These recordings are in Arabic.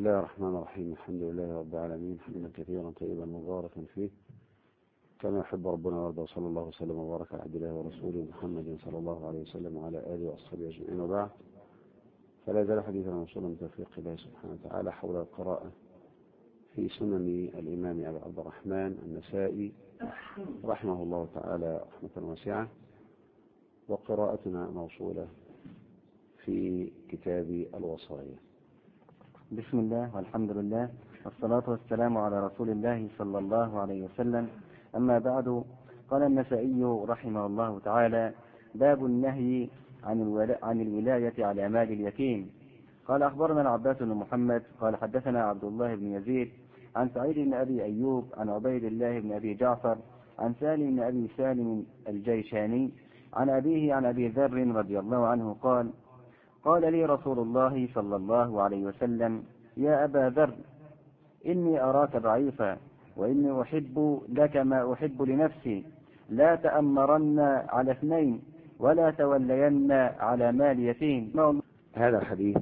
الله الرحمن الرحيم. الحمد لله رب العالمين، حمدا كثيرا طيبا مباركا فيه كما يحب ربنا ويرضى. صلى الله وسلم وبارك على عبد الله ورسوله محمد صلى الله عليه وسلم وعلى آله وأصحابه أجمعين، وبعد. فلا زال حديثنا موصولا من توفيق الله سبحانه وتعالى حول القراءة في سنن الإمام أبي عبد الرحمن النسائي رحمه الله تعالى رحمة واسعة، وقراءتنا موصولة في كتاب الوصايا. بسم الله والحمد لله والصلاة والسلام على رسول الله صلى الله عليه وسلم. أما بعد، قال النسائي رحمه الله تعالى: باب النهي عن الولاية على مال اليتيم. قال: أخبرنا العباس بن محمد قال حدثنا عبد الله بن يزيد عن سعيد بن أبي أيوب عن عبيد الله بن أبي جعفر عن سالم بن أبي سالم الجيشاني عن أبيه عن أبي ذر رضي الله عنه قال لي رسول الله صلى الله عليه وسلم: يا أبا ذر، إني أراك ضعيفا وإني أحب لك ما أحب لنفسي، لا تأمرن على اثنين ولا تولين على مال يتيم. هذا الحديث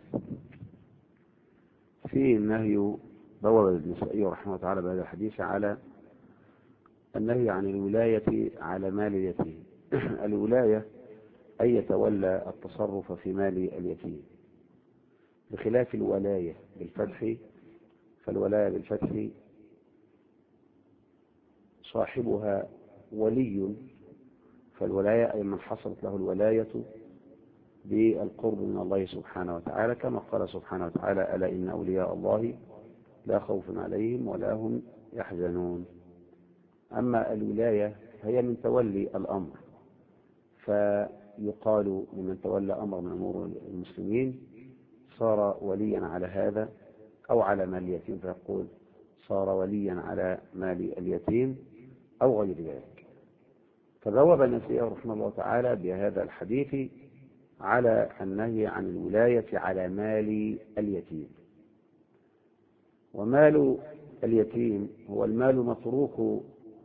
فيه النهي، بوب النسائي رحمه الله تعالى بهذا الحديث على النهي عن الولاية على مال اليتيم. الولاية أن يتولى التصرف في مال اليتيم، بخلاف الولاية بالفتح، فالولاية بالفتح صاحبها ولي، فالولاية أي من حصلت له الولاية بالقرب من الله سبحانه وتعالى، كما قال سبحانه وتعالى: ألا إن أولياء الله لا خوف عليهم ولا هم يحزنون. أما الولاية هي من تولي الأمر، فيقال لمن تولى أمر من أمور المسلمين صار وليا على هذا أو على مال اليتيم، فيقول صار وليا على مال اليتيم أو غير ذلك. فبوب النسائي رحمه الله تعالى بهذا الحديث على النهي عن الولاية على مال اليتيم. ومال اليتيم هو المال متروك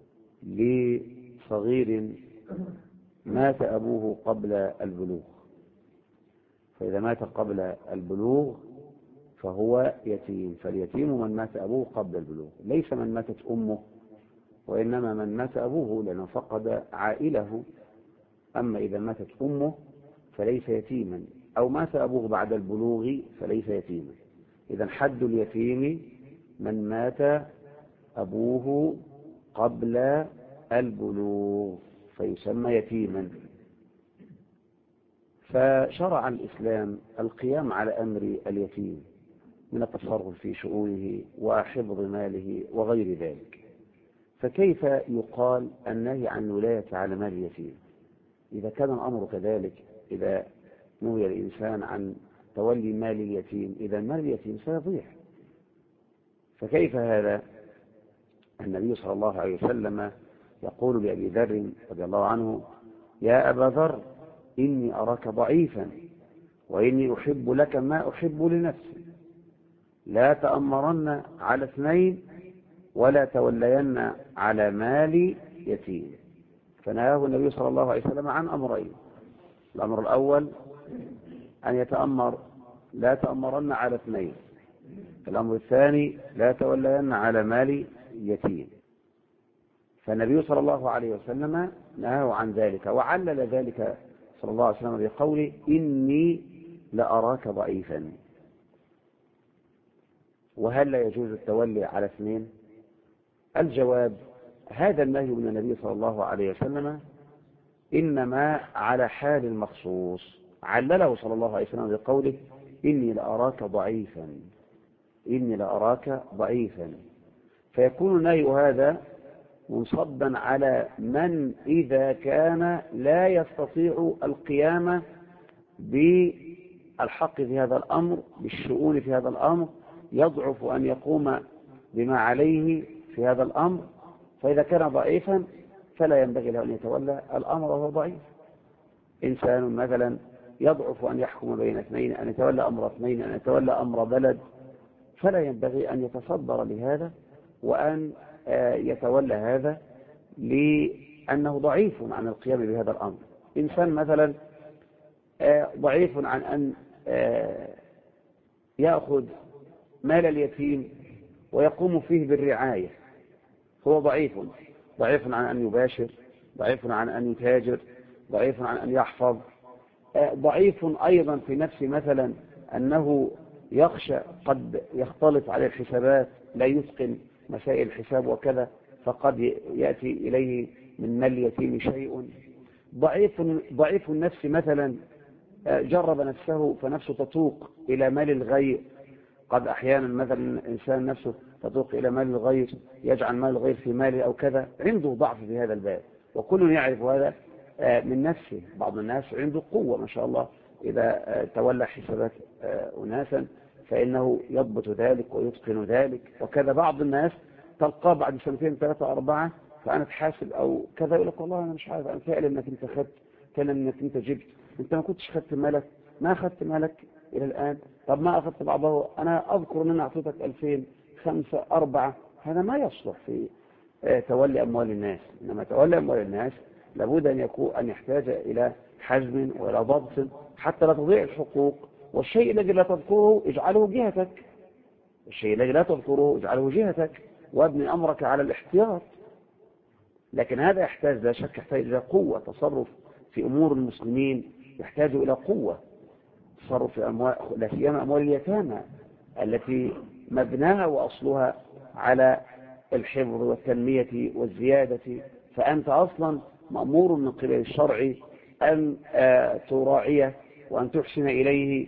لصغير مات أبوه قبل البلوغ، فإذا مات قبل البلوغ فهو يتيم. فاليتيم من مات أبوه قبل البلوغ، ليس من ماتت أمه، وإنما من مات أبوه لأنه فقد عائله. أما إذا ماتت أمه فليس يتيما، أو مات أبوه بعد البلوغ فليس يتيما. إذا حد اليتيم من مات أبوه قبل البلوغ فيسمى يتيما. فشرع الإسلام القيام على أمر اليتيم من التصرف في شؤونه وحفظ ماله وغير ذلك. فكيف يقال النهي عن الولاية على مال اليتيم إذا كان الأمر كذلك؟ إذا نهي الإنسان عن تولي مال اليتيم إذا مال اليتيم سيضيع. فكيف هذا؟ النبي صلى الله عليه وسلم يقول لأبي ذر رضي الله عنه: يا أبا ذر، إني أراك ضعيفا وإني أحب لك ما أحب لنفسي، لا تأمرن على اثنين ولا تولين على مال يتيم. فنهاه النبي صلى الله عليه وسلم عن أمرين: الأمر الأول أن يتأمر لا تأمرن على اثنين، الأمر الثاني لا تولين على مال يتيم. فالنبي صلى الله عليه وسلم نهاه عن ذلك، وعلل ذلك صلى الله عليه وسلم بقوله: إني لأراك ضعيفا. وهل لا يجوز التولي على اثنين؟ الجواب: هذا النهي من النبي صلى الله عليه وسلم إنما على حال المخصوص، علله صلى الله عليه وسلم بقوله: إني لأراك ضعيفا، إني لأراك ضعيفا. فيكون النهي هذا منصبا على من إذا كان لا يستطيع القيام بالحق في هذا الأمر، بالشؤون في هذا الأمر، يضعف أن يقوم بما عليه في هذا الأمر. فإذا كان ضعيفا فلا ينبغي له أن يتولى الأمر وهو ضعيف. إنسان مثلا يضعف أن يحكم بين اثنين، أن يتولى أمر اثنين، أن يتولى أمر بلد، فلا ينبغي أن يتصدر لهذا وأن يتولى هذا لأنه ضعيف عن القيام بهذا الأمر. إنسان مثلا ضعيف عن أن يأخذ مال اليتيم ويقوم فيه بالرعاية، هو ضعيف عن أن يباشر، ضعيف عن أن يتاجر، ضعيف عن أن يحفظ، ضعيف أيضا في نفسه مثلا أنه يخشى قد يختلط عليه الحسابات، لا يتقن مسائل الحساب وكذا، فقد يأتي إليه من مال اليتيم شيء. ضعيف النفس مثلا جرب نفسه فنفسه تتوق إلى مال الغير، قد أحيانا مثلا الإنسان نفسه تتوق إلى مال الغير، يجعل مال الغير في ماله أو كذا، عنده ضعف في هذا الباب، وكل يعرف هذا من نفسه. بعض الناس عنده قوة ما شاء الله، إذا تولى حسابات أناسا فإنه يضبط ذلك ويتقن ذلك، وكذا بعض الناس تلقاه بعد سنتين 3 4 فأنا تحاسب أو كذا، يقول لك والله أنا مش عارف، أنا فعلا أنك أنت خدت، كان أنك أنت جبت، أنت ما كنتش خدت مالك، ما أخذت مالك إلى الآن، طب ما أخذت بعضه، أنا أذكر أن أنا أعطيتك 2000 5 4. هذا ما يصلح في تولي أموال الناس. إنما تولي أموال الناس لابد أن يحتاج إلى حزم وإلى ضبط حتى لا تضيع الحقوق، والشيء الذي لا تذكره اجعله جهتك، الشيء الذي لا تذكره اجعله جهتك، وابني أمرك على الاحتياط. لكن هذا يحتاج لا شك يحتاج إلى قوة، تصرف في أمور المسلمين يحتاج إلى قوة، تصرف في أموال، لا سيما أموال اليتامى التي مبناها وأصلها على الحفظ والتنمية والزيادة، فأنت أصلا مأمور من قبل الشرع أن تراعيه وأن تحسن إليه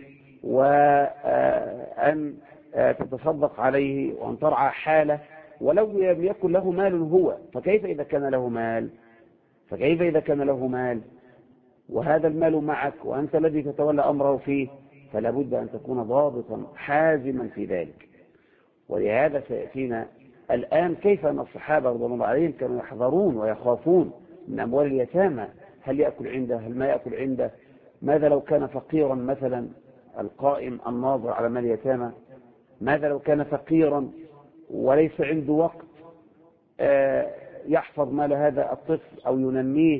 وأن تتصدق عليه وأن ترعى حاله، ولو لم يكن له مال هو، فكيف إذا كان له مال وهذا المال معك وأنت الذي تتولى أمره فيه، فلا بد أن تكون ضابطا حازما في ذلك. ولهذا سيأتينا الآن كيف أن الصحابة رضي الله عليهم كانوا يحذرون ويخافون من أموال اليتامى، هل يأكل عنده، هل ما يأكل عنده، ماذا لو كان فقيرا مثلا القائم الناظر على مال اليتامى، ماذا لو كان فقيرا وليس عنده وقت يحفظ مال هذا الطفل أو ينميه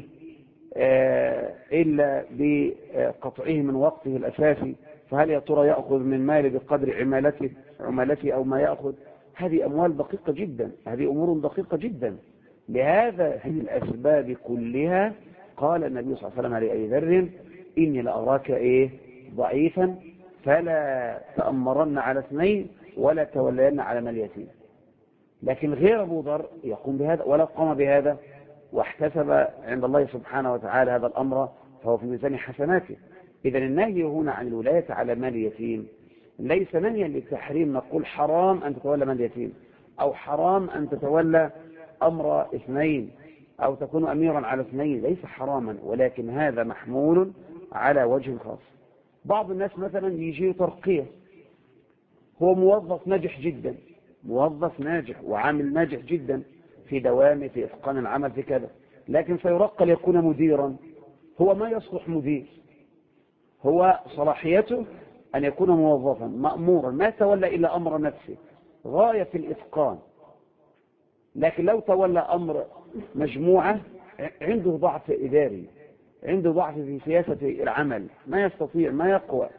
إلا بقطعه من وقته الأساسي، فهل يا ترى يأخذ من ماله بقدر عمالته أو ما يأخذ؟ هذه أموال دقيقة جدا، هذه أمور دقيقة جدا. لهذا في الأسباب كلها قال النبي صلى الله عليه وسلم لأبي ذر إني لأراك ضعيفا فلا تأمرن على 2 ولا تولين على مال يتيم. لكن غير أبو ذر يقوم بهذا ولا قام بهذا واحتسب عند الله سبحانه وتعالى هذا الأمر، فهو في ميزان حسناته. إذن النهي هنا عن الولاية على مال اليتيم ليس نهيا للتحريم، نقول حرام أن تتولى مال اليتيم أو حرام أن تتولى أمر 2 أو تكون أميرا على 2، ليس حراما، ولكن هذا محمول على وجه خاص. بعض الناس مثلا يجي ترقية، هو موظف ناجح جدا، موظف ناجح وعامل ناجح جدا في دوامه في إتقان العمل في كذا، لكن سيرقى ليكون مديرا، هو ما يصلح مدير، هو صلاحيته أن يكون موظفا مأمورا ما تولى إلا أمر نفسه غاية في الإتقان. لكن لو تولى أمر مجموعة عنده ضعف إداري، عنده ضعف في سياسة العمل، ما يستطيع ما يقوى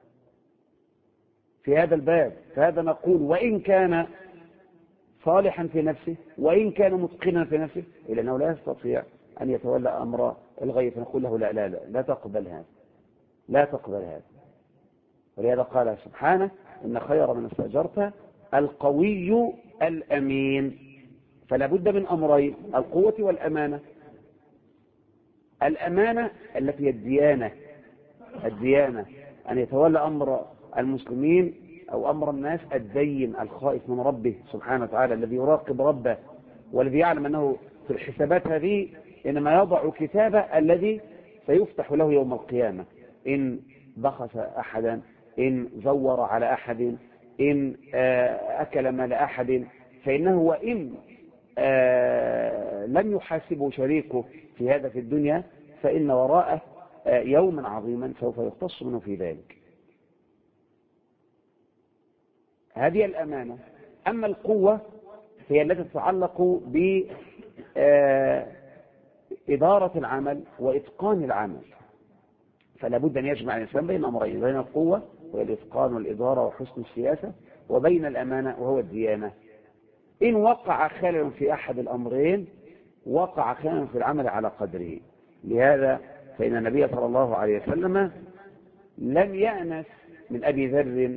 في هذا الباب، فهذا نقول وإن كان صالحا في نفسه وإن كان متقنا في نفسه إلا أنه لا يستطيع أن يتولى أمر الغير، فنقول له لا لا لا لا تقبل هذا، لا تقبل هذا. ولهذا قال سبحانه إن خير من استأجرت القوي الأمين. فلا بد من أمرين، القوة والأمانة. الأمانة التي هي الديانة أن يتولى أمر المسلمين أو أمر الناس الدين الخائف من ربه سبحانه وتعالى، الذي يراقب ربه والذي يعلم أنه في الحسابات هذه إنما يضع كتابه الذي سيفتح له يوم القيامة، إن بخس أحدا، إن زور على أحد، إن أكل مال أحد، فإنه وإن لم يحاسبه شريكه في هذا في الدنيا فإن وراءه يوما عظيما سوف يختص منه في ذلك. هذه الأمانة. أما القوة هي التي تتعلق بإدارة العمل وإتقان العمل، فلا بد أن يجمع الإنسان بين أمرين، بين القوة وهي الإتقان والإدارة وحسن السياسة، وبين الأمانة وهو الديانة. إن وقع خلل في أحد الأمرين وقع خلل في العمل على قدره. لهذا فإن النبي صلى الله عليه وسلم لم يأنس من أبي ذر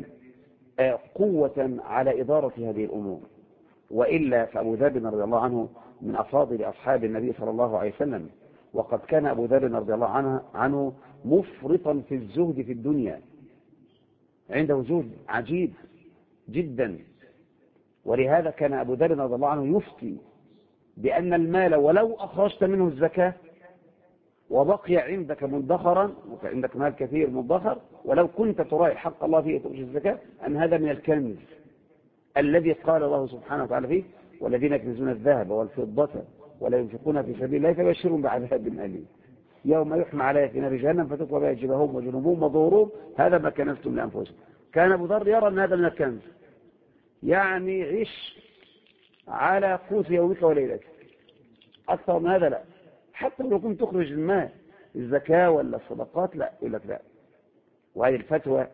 قوة على إدارة هذه الأمور، وإلا فأبو ذر رضي الله عنه من أفاضل أصحاب النبي صلى الله عليه وسلم، وقد كان أبو ذر رضي الله عنه مفرطا في الزهد في الدنيا، عنده زهد عجيب جدا. ولهذا كان أبو ذر رضي الله عنه يفتي بأن المال ولو أخرجت منه الزكاة وبقي عندك مدخرا، عندك مال كثير مدخر، ولو كنت تراعي حق الله فيه تخرج الزكاة، أن هذا من الكنز الذي قال الله سبحانه وتعالى فيه: والذين يكنزون الذهب والفضة ولا ينفقون في سبيل الله فبشرهم بعذاب أليم يوم يحمى عليها في نار جهنم فتكوى بها جباههم وجنوبهم وظهورهم هذا ما كنزتم لأنفسكم. كان أبو ذر يرى أن هذا من الكنز، يعني عيش على قوت يومك وليلتك، أكثر من هذا لا. حتى لو كنت تخرج المال الزكاة ولا الصدقات لا، يقول لك لا. وهذه الفتوى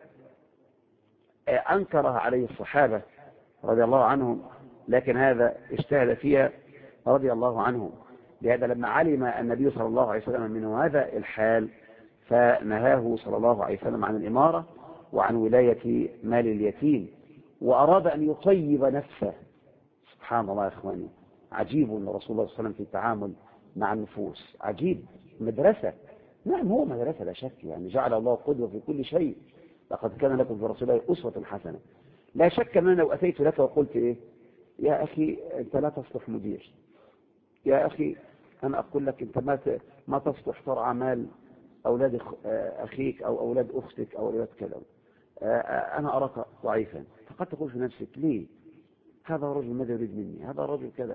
أنكرها عليه الصحابة رضي الله عنهم، لكن هذا اجتهد فيها رضي الله عنه. لهذا لما علم النبي صلى الله عليه وسلم منه هذا الحال فنهاه صلى الله عليه وسلم عن الإمارة وعن ولاية مال اليتيم، وأراد أن يطيب نفسه. سبحان الله يا إخواني، عجيب أن رسول الله صلى الله عليه وسلم في التعامل مع النفوس عجيب. مدرسة، نعم هو مدرسة لا شك، يعني جعل الله قدوة في كل شيء. لقد كان لكم في رسول الله أسوة حسنة. لا شك أن أنا لو أتيت لك وقلت إيه يا أخي أنت لا تصلح مدير، يا أخي أنا أقول لك أنت ما تصلح ترعى مال أولاد أخيك أو أولاد أختك أو أولاد كذا، أنا أراك ضعيفا، فقد تقول في نفسك ليه هذا الرجل ماذا يريد مني، هذا الرجل كذا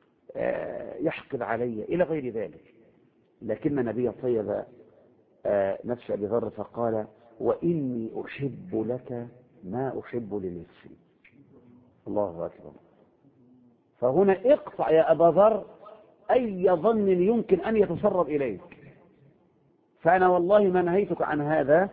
يحقد علي إلى غير ذلك. لكن النبي طيب نفس أبي ذر فقال: وإني أحب لك ما أحب لنفسي. الله أكبر. فهنا اقطع يا أبا ذر أي ظن يمكن أن يتسرب إليك، فأنا والله ما نهيتك عن هذا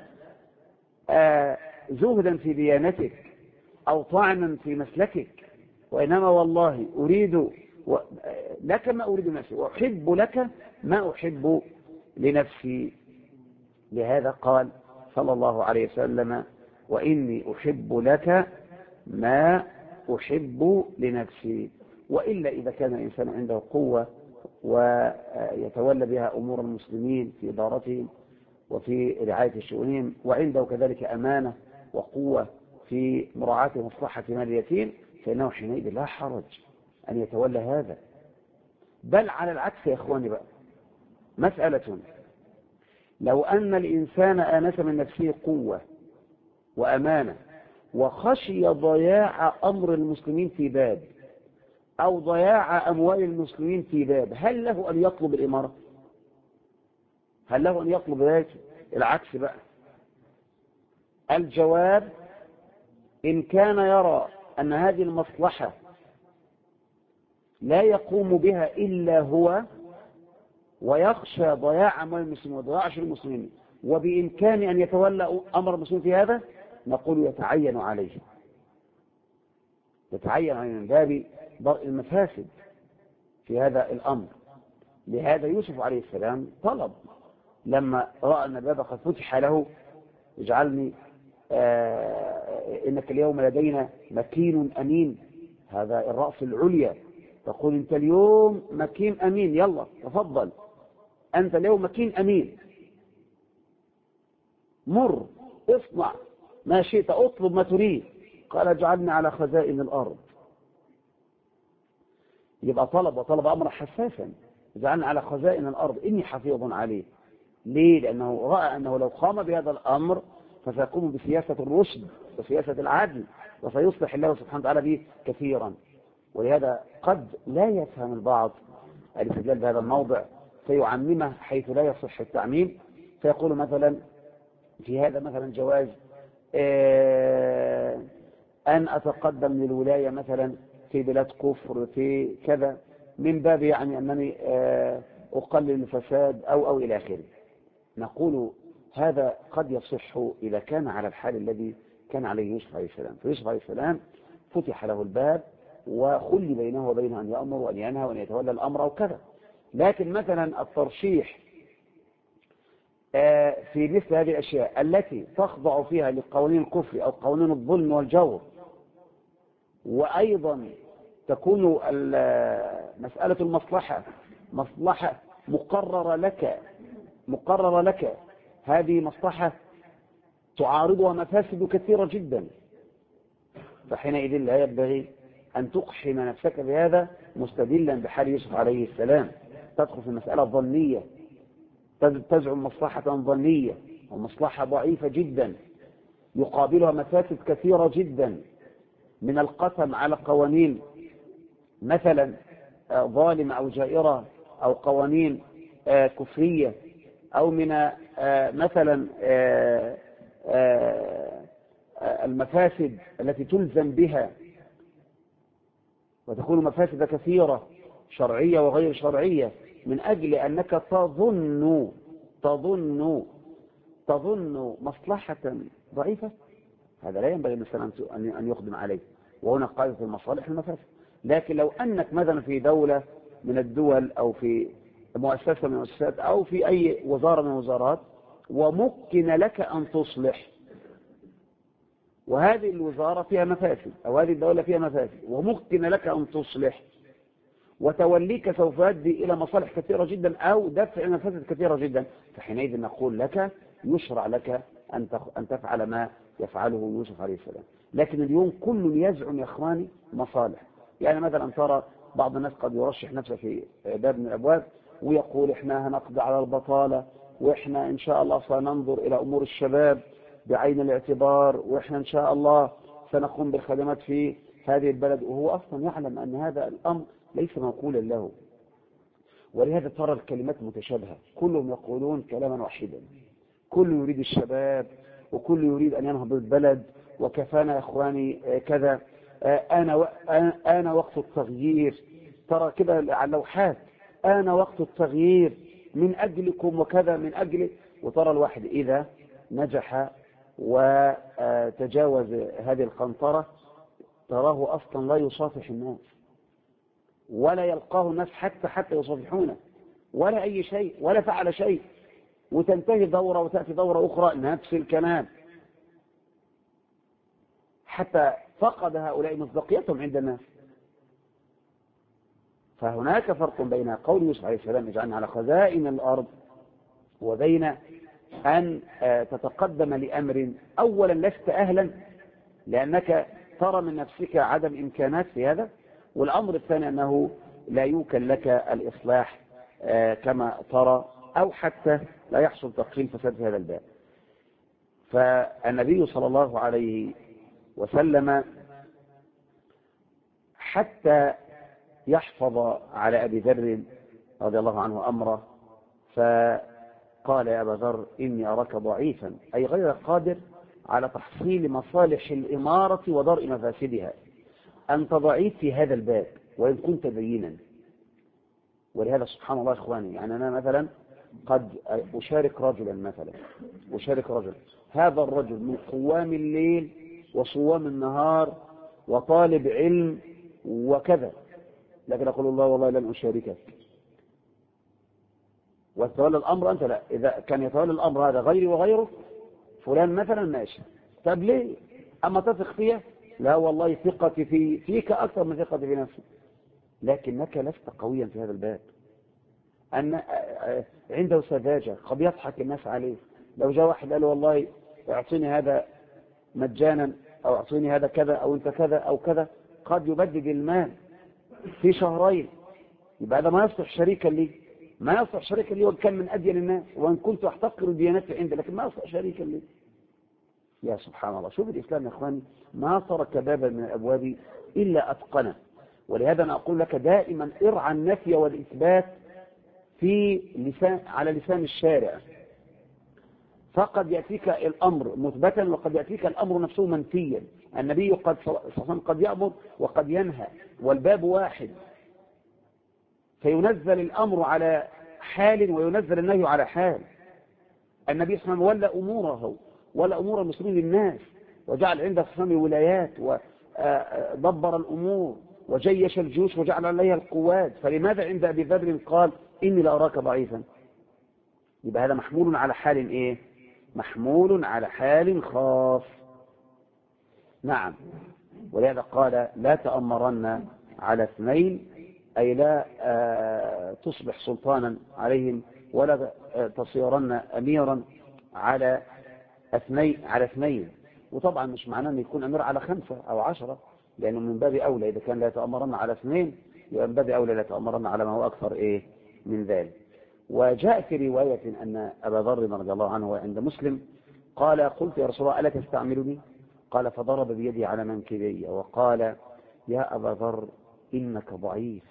زهدا في ديانتك أو طعنا في مسلكك، وإنما والله أريد لك ما أريد نفسي وأحب لك ما أحب لنفسي. لهذا قال صلى الله عليه وسلم: وإني أحب لك ما أحب لنفسي. وإلا إذا كان الإنسان عنده قوة ويتولى بها أمور المسلمين في إدارتهم وفي رعاية شؤونهم، وعنده كذلك أمانة وقوة في مراعاة مصلحة مال اليتيم، فإنه حينئذ لا حرج أن يتولى هذا. بل على العكس يا إخواني بقى، مسألة لو أن الإنسان آنس من نفسه قوة وأمانة وخشي ضياع أمر المسلمين في باب أو ضياع أموال المسلمين في باب، هل له أن يطلب الإمارة؟ هل له أن يطلب ذلك؟ العكس بقى، الجواب: إن كان يرى أن هذه المصلحة لا يقوم بها إلا هو ويخشى ضياع أموال المسلمين وضياع شؤون المسلمين وبإمكان أن يتولى أمر المسلمين في هذا، نقول يتعين عليه، يتعين عليه من باب ضرء المفاسد في هذا الأمر. لهذا يوسف عليه السلام طلب لما رأى أن الباب قد فتح له: اجعلني إنك اليوم لدينا مكين أمين. هذا الرأس العليا، تقول أنت اليوم مكين أمين، يلا تفضل أنت اليوم مكين أمين، مر اصنع ما شئت، اطلب ما تريد. قال: اجعلني على خزائن الأرض. يبقى طلب أمر حساسا: اجعلني على خزائن الأرض إني حفيظ عليه. ليه؟ لأنه رأى أنه لو قام بهذا الأمر فسيقوم بسياسة الرشد وسياسة العدل وسيصلح الله سبحانه وتعالى به كثيرا. ولهذا قد لا يفهم البعض الاستدلال بهذا الموضع فيعممه حيث لا يصح التعميم، فيقول مثلا في هذا مثلا جواز أن أتقدم للولاية مثلا في بلاد كفر في كذا من باب يعني أنني أقلل الفساد أو إلى آخره. نقول هذا قد يصح إذا كان على الحال الذي كان عليه يوسف عليه السلام. فيوسف عليه السلام فتح له الباب وخلي بينه وبينه أن يأمر وأن ينهى وأن يتولى الأمر أو كذا. لكن مثلا الترشيح في مثل هذه الأشياء التي تخضع فيها لقوانين الكفر أو قوانين الظلم والجور، وأيضا تكون مسألة المصلحة مصلحة مقررة لك، هذه مصلحة تعارضها مفاسد كثيرة جدا، فحينئذ لا ينبغي أن تقحم نفسك بهذا مستدلا بحال يوسف عليه السلام. تدخل في مسألة ظنية، تزعم مصلحة ظنية ومصلحة ضعيفة جدا يقابلها مفاسد كثيرة جدا، من القسم على قوانين مثلا ظالمة أو جائرة أو قوانين كفرية، أو من مثلا المفاسد التي تلزم بها وتكون مفاسد كثيرة شرعية وغير شرعية، من أجل أنك تظن مصلحة ضعيفة. هذا لا ينبغي الإنسان أن يقدم عليه، وهنا قاعدة المصالح المفاسد. لكن لو أنك مثلا في دولة من الدول أو في مؤسسة من المؤسسات أو في أي وزارة من الوزارات وممكن لك أن تصلح، وهذه الوزارة فيها مفاسد أو هذه الدولة فيها مفاسد وممكن لك أن تصلح، وتوليك سوف يؤدي إلى مصالح كثيرة جدا أو دفع مفاسد كثيرة جدا، فحينئذ نقول لك يشرع لك أن تفعل ما يفعله يوسف عليه السلام. لكن اليوم كل يزعم يا إخواني مصالح. يعني مثلا ترى بعض الناس قد يرشح نفسه في باب من الأبواب ويقول إحنا هنقضي على البطالة، وإحنا إن شاء الله سننظر إلى أمور الشباب بعين الاعتبار، وإحنا إن شاء الله سنقوم بالخدمات في هذه البلد، وهو أصلا يعلم أن هذا الأمر ليس موقولا له. ولهذا ترى الكلمات متشابهة، كلهم يقولون كلاما واحدا، كل يريد الشباب وكل يريد أن ينهض البلد، وكفانا يا إخواني كذا، أنا وقت التغيير. ترى كده على اللوحات أنا وقت التغيير من أجلكم وكذا من أجل. وترى الواحد إذا نجح وتجاوز هذه القنطرة تراه أصلا لا يصافح الناس ولا يلقاه الناس حتى يصافحونه ولا أي شيء ولا فعل شيء، وتنتهي دورة وتأتي دورة أخرى نفس الكلام، حتى فقد هؤلاء مصداقيتهم عند الناس. فهناك فرق بين قول يوسف عليه السلام اجعلنا على خزائن الأرض وبين أن تتقدم لأمر أولا لست أهلا لأنك ترى من نفسك عدم إمكانات في هذا، والأمر الثاني أنه لا يمكن لك الإصلاح كما ترى، أو حتى لا يحصل تقليل فساد في هذا الباب. فالنبي صلى الله عليه وسلم حتى يحفظ على أبي ذر رضي الله عنه أمره فقال يا أبا ذر إني أراك ضعيفا، أي غير قادر على تحصيل مصالح الإمارة ودرء مفاسدها، أنت ضعيف في هذا الباب وإن كنت دينا. ولهذا سبحان الله إخواني، يعني أنا مثلا قد أشارك رجلا هذا الرجل من قوام الليل وصوام النهار وطالب علم وكذا، لكن أقول الله والله لن أشاركك وتولى الأمر أنت لا. إذا كان يتولى الأمر هذا غيري وغيره فلان مثلا ماشي، طب ليه؟ أما تثق فيه؟ لا والله ثقتي فيك أكثر من ثقتي في نفسي، لكنك لست قويا في هذا الباب. أن عنده سذاجة قد يضحك الناس عليه. لو جاء واحد قال والله اعطيني هذا مجانا أو اعطيني هذا كذا أو أنت كذا أو كذا، قد يبدد المال في شهرين، يبقى هذا ما يصلح شريكا لي، وإن كان من أدين الناس وإن كنت أحتقر الديانات عندي، لكن ما يصلح شريكا لي. يا سبحان الله، شوف الإسلام يا إخواني ما ترك بابا من الأبواب إلا أتقنه. ولهذا أنا أقول لك دائما ارعى النفي والإثبات على لسان الشارع، فقد يأتيك الأمر مثبتا وقد يأتيك الأمر نفسه منفيا. النبي قد يأمر وقد ينهى والباب واحد، فينزل الأمر على حال وينزل النهي على حال. النبي صلى الله عليه وسلم ولا أمور المسلمين للناس، وجعل عنده صنم ولايات دبر الأمور وجيش الجيوش وجعل عليها القوات، فلماذا عند أبي ذر قال إني لأراك ضعيفا؟ يبقى هذا محمول على حال إيه؟ محمول على حال خاص. نعم، ولهذا قال لا تأمرن على اثنين، أي لا تصبح سلطانا عليهم ولا تصيرن أميرا على اثنين. وطبعا مش معناه أن يكون أمير على 5 أو 10، لأنه من باب أولى إذا كان لا تأمرن على 2 يبقى من باب أولى لا تأمرن على ما هو أكثر إيه من ذلك. وجاء في رواية أن أبا ذر رضي الله عنه عند مسلم قال قلت يا رسول الله ألا تستعملني؟ قال فضرب بيدي على منكبي وقال يا أبا ذر إنك ضعيف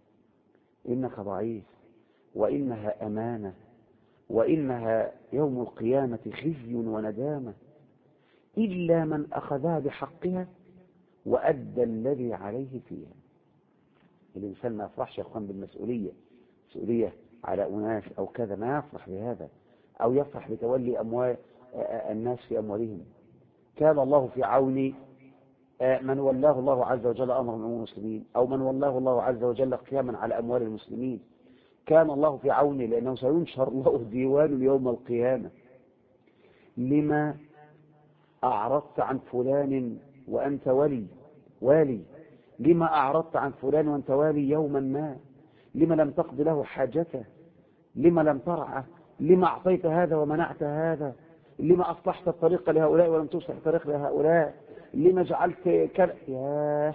وإنها أمانة وإنها يوم القيامة خزي وندامة إلا من أخذها بحقها وأدى الذي عليه فيها. الإنسان ما يفرحش يا أخوان بالمسؤولية، مسؤولية على أناس أو كذا، ما يفرح بهذا، أو يفرح بتولي أموال الناس في أموالهم. كان الله في عون من ولاه الله عز وجل أمر من المسلمين، أو من ولاه الله عز وجل قياما على أموال المسلمين. كان الله في عونه، لأنه سينشر الله ديوان يوم القيامة. لما أعرضت عن فلان وأنت والي؟ لما أعرضت عن فلان وأنت والي يوما ما؟ لما لم تقض له حاجته؟ لما لم ترعه؟ لما أعطيت هذا ومنعت هذا؟ لما أصلحت الطريق لهؤلاء ولم تصلح الطريق لهؤلاء؟ لما جعلت كذا؟ ياه.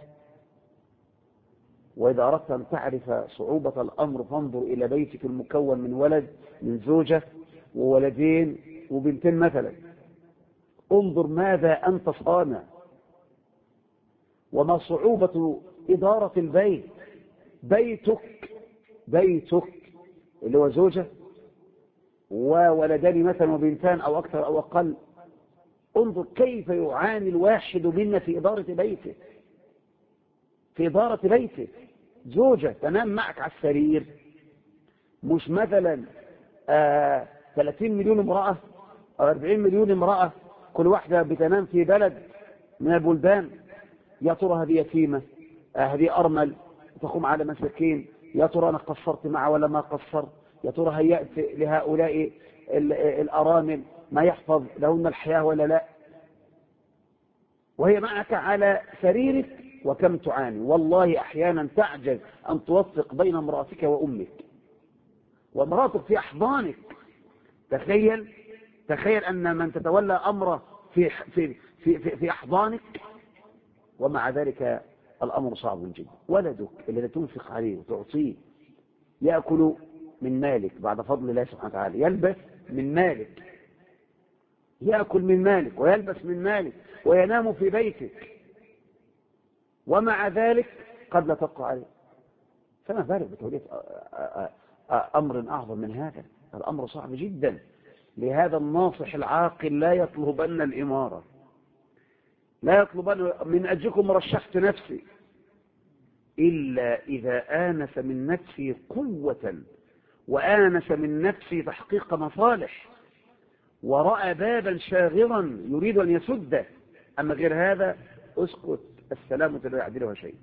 وإذا أردت أن تعرف صعوبة الأمر فانظر إلى بيتك المكون من زوجة وولدين وبنتين مثلا. انظر ماذا أنت صانع، وما صعوبة إدارة البيت. بيتك اللي هو زوجة وولدان مثلا وبنتان أو أكثر أو أقل. انظر كيف يعاني الواحد منا في إدارة بيته. زوجة تنام معك على السرير، مش مثلا 30 مليون امرأة أو 40 مليون امرأة كل واحدة بتنام في بلد من البلدان. يا ترى هذه يتيمة، هذه أرمل تقوم على مساكين، يا ترى أنا قصرت معه ولا ما قصرت؟ يا ترى هيأت لهؤلاء الأرامل ما يحفظ لهن الحياة ولا لا؟ وهي معك على سريرك، وكم تعاني. والله أحيانا تعجز أن توفق بين امرأتك وأمك، وامرأتك في أحضانك. تخيل أن من تتولى أمره في أحضانك، ومع ذلك الأمر صعب جدا. ولدك الذي تنفق عليه وتعطيه يأكل من مالك بعد فضل الله سبحانه وتعالى، يلبس من مالك، يأكل من مالك ويلبس من مالك وينام في بيتك، ومع ذلك قد لا تبقى عليه. فما بالك بتولية أمر أعظم من هذا؟ الأمر صعب جدا. لهذا الناصح العاقل لا يطلبن الإمارة، لا يطلبن من أجلكم رشحت نفسي، إلا إذا آنس من نفسي قوة وآنس من نفسي تحقيق مصالح ورأى بابا شاغرا يريد أن يسده. أما غير هذا اسكت، السلامة لا يعدلها شيء.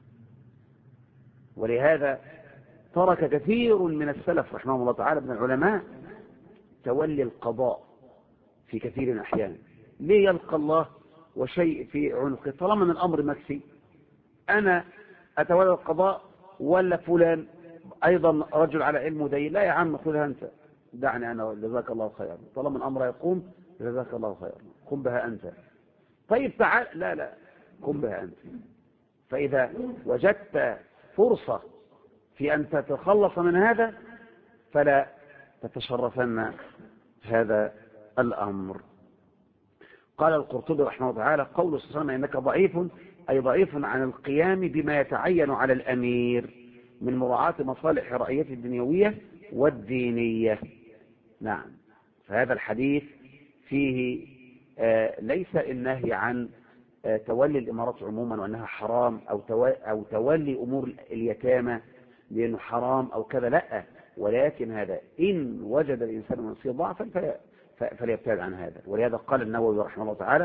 ولهذا ترك كثير من السلف رحمه الله تعالى من العلماء تولي القضاء في كثير من الأحيان. ليه يلقى الله وشيء في عنقه؟ طالما من الأمر مكفي، أنا أتولى القضاء ولا فلان أيضا رجل على علم ودين؟ لا يا عم، خذها أنت، دعني أنا، جزاك الله خيرا. طالما الأمر يقوم، جزاك الله خيرا، قم بها أنت. طيب تعال، لا قم بها أنت. فإذا وجدت فرصة في أن تتخلص من هذا فلا تتشرفن هذا الأمر. قال القرطبي رحمه الله تعالى قول صلى الله عليه وسلم إنك ضعيف، أي ضعيف عن القيام بما يتعين على الأمير من مراعاة مصالح رعيته الدنيوية والدينية. نعم، فهذا الحديث فيه ليس النهي عن تولي الإمارات عموما وأنها حرام، أو تولي أمور اليتامى لأنه حرام أو كذا، لا، ولكن هذا إن وجد الإنسان نفسه ضعفا فليبتعد عن هذا. ولهذا قال النووي رحمه الله تعالى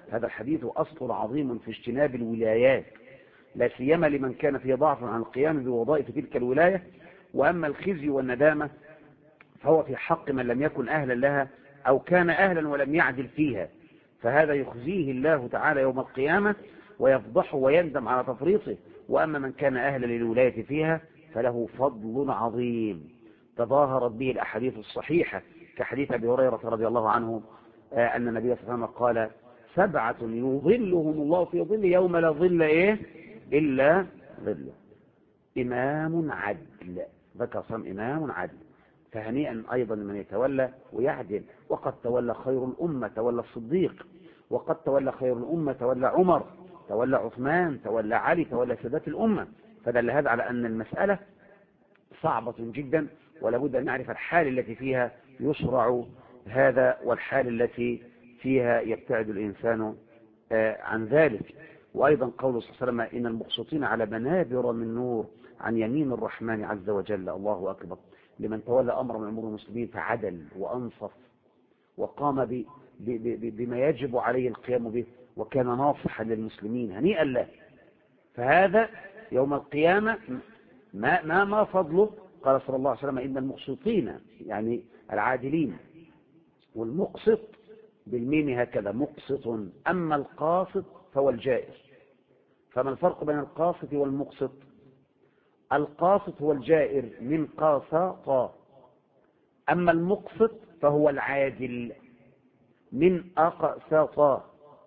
هذا الحديث أصل عظيم في اجتناب الولايات، لا سيما لمن كان فيه ضعف عن القيام بوظائف تلك الولاية. وأما الخزي والندامة فهو في حق من لم يكن أهلا لها أو كان أهلا ولم يعدل فيها، فهذا يخزيه الله تعالى يوم القيامة ويفضحه ويندم على تفريطه. وأما من كان أهلا للولاية فيها فله فضل عظيم تظاهرت به الأحاديث الصحيحة، كحديث أبي هريرة رضي الله عنه أن النبي صلى الله عليه وسلم قال: 7 يظلهم الله في ظل يوم لا ظل إلا ظله. إمام عدل، ذكر صم إمام عدل، فهنيئا أيضا من يتولى ويعدل. وقد تولى خير الأمة، تولى الصديق، وقد تولى خير الأمة، تولى عمر، تولى عثمان، تولى علي، تولى سادات الأمة. فدل هذا على أن المسألة صعبة جدا، ولا بد أن نعرف الحال التي فيها يشرع هذا والحال التي فيها يبتعد الإنسان عن ذلك. وأيضا قوله صلى الله عليه وسلم: إن المقسطين على منابر من نور عن يمين الرحمن عز وجل. الله أكبر. لمن تولى أمر من أمور المسلمين فعدل وأنصف وقام بما يجب عليه القيام به وكان ناصحا للمسلمين، هنيئا له. فهذا يوم القيامة ما فضله؟ قال صلى الله عليه وسلم: إن المقسطين، يعني العادلين، والمقسط بالميم هكذا مقسط، أما القاسط فهو الجائر. فما الفرق بين القاسط والمقسط؟ القاسط هو الجائر من قاسط، أما المقسط فهو العادل من أقسط.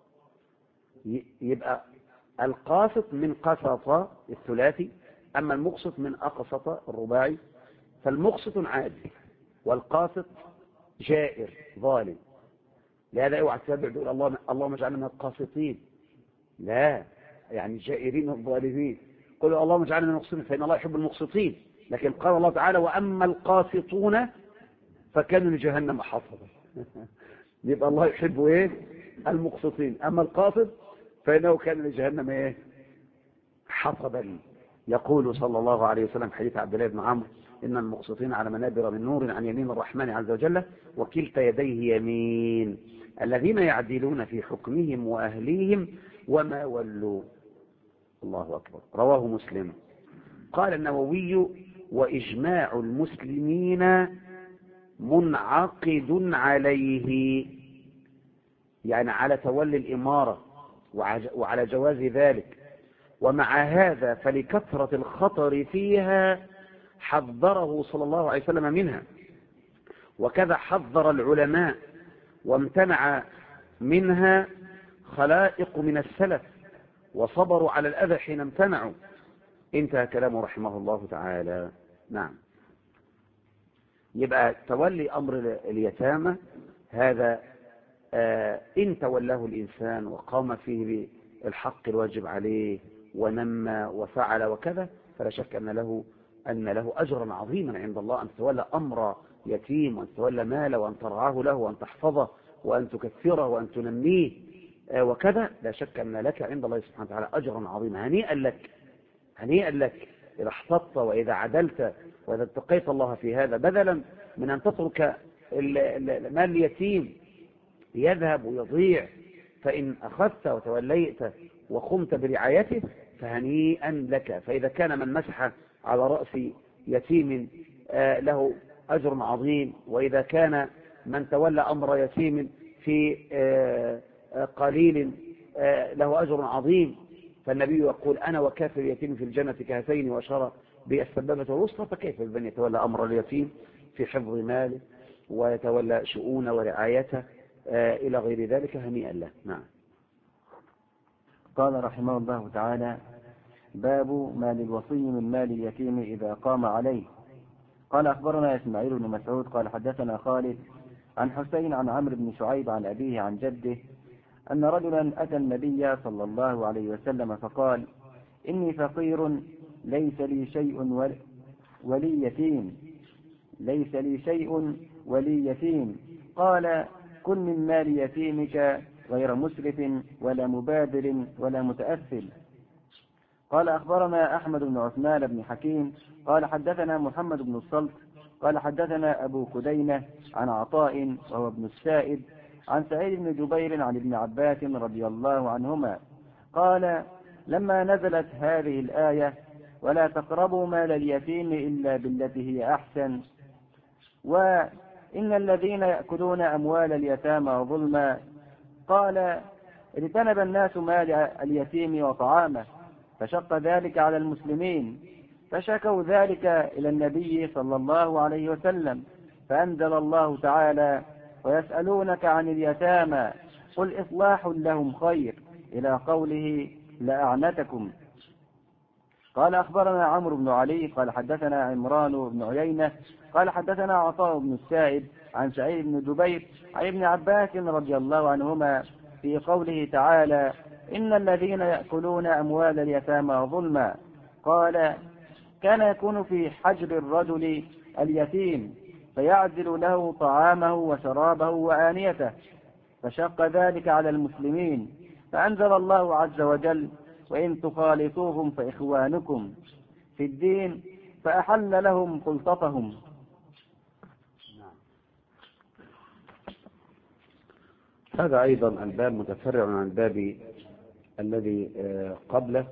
يبقى القاسط من قسط الثلاثي، أما المقسط من أقسط الرباعي. فالمقسط عادل والقاسط جائر ظالم. لهذا اوعى تتابع تقول اللهم اجعلنا من القاسطين، لا، يعني الجائرين الظالمين. قولوا اللهم اجعلنا من المقسطين فإن الله يحب المقسطين. لكن قال الله تعالى: وأما القاسطون فكانوا لجهنم حطبا. يبقى الله يحب المقسطين، أما القاسط فإنه كان لجهنم حطبا. يقول صلى الله عليه وسلم حديث عبد الله بن عمرو: إن المقسطين على منابر من نور عن يمين الرحمن عز وجل وكلتا يديه يمين، الذين يعدلون في حكمهم وأهليهم وما ولوا. الله أكبر. رواه مسلم. قال النووي: وإجماع المسلمين منعقد عليه، يعني على تولي الإمارة وعلى جواز ذلك. ومع هذا فلكثرة الخطر فيها حذره صلى الله عليه وسلم منها، وكذا حذر العلماء وامتنع منها خلائق من السلف وصبروا على الأذى حين امتنعوا. انتهى كلامه رحمه الله تعالى. نعم. يبقى تولي أمر اليتامى هذا إن تولاه الإنسان وقام فيه بالحق الواجب عليه ونمى وفعل وكذا، فلا شك أن له أجرا عظيما عند الله، أن تتولى أمر يتيم، وأن تتولى ماله، وأن ترعاه له، وأن تحفظه، وأن تكثره، وأن تنميه وكذا. لا شك أن لك عند الله سبحانه وتعالى أجرا عظيما. هنيئا لك، هنيئا لك إذا احتطت وإذا عدلت وإذا اتقيت الله في هذا، بدلا من أن تترك مال اليتيم يذهب ويضيع. فإن أخذت وتوليت وقمت برعايته فهنيئا لك. فإذا كان من مسح على رأس يتيم له أجر عظيم، وإذا كان من تولى أمر يتيم في قليل له أجر عظيم، فالنبي يقول: أنا وكافر اليتيم في الجنة كهاتين، وأشار بالسبابة والوسطى. فكيف بمن يتولى أمر اليتيم في حفظ ماله ويتولى شؤون ورعايته إلى غير ذلك؟ هنيئا له. نعم. قال رحمه الله تعالى: باب ما للوصي من مال اليتيم إذا قام عليه. قال أخبرنا إسماعيل بن مسعود قال حدثنا خالد عن حسين عن عمرو بن شعيب عن أبيه عن جده أن رجلا أتى النبي صلى الله عليه وسلم فقال: إني فقير ليس لي شيء ولي يتيم، ليس لي شيء ولي يتيم. قال: كن من مال يتيمك غير مسرف ولا مبادر ولا متأثل. قال أخبرنا أحمد بن عثمان بن حكيم قال حدثنا محمد بن الصلت قال حدثنا أبو كدينة عن عطاء وهو ابن السائب عن سعيد بن جبير عن ابن عباس رضي الله عنهما قال لما نزلت هذه الآية ولا تقربوا مال اليتيم إلا بالتي هي أحسن وإن الذين يأكلون أموال اليتامى ظلما قال اجتنب الناس مال اليتيم وطعامه فشق ذلك على المسلمين فشكوا ذلك إلى النبي صلى الله عليه وسلم فأنزل الله تعالى ويسألونك عن اليتامى قل إصلاح لهم خير إلى قوله لأعنتكم. قال أخبرنا عمرو بن علي قال حدثنا عمران بن عيينة قال حدثنا عطاء بن السائب عن سعيد بن جبير عن ابن عباس رضي الله عنهما في قوله تعالى إن الذين يأكلون أموال اليتامى ظلما قال كان يكون في حجر الرجل اليتيم فيعزل له طعامه وشرابه وآنيته فشق ذلك على المسلمين فأنزل الله عز وجل وإن تخالطوهم فإخوانكم في الدين فأحل لهم خلطتهم. هذا أيضا الباب متفرع عن الباب الذي قبله،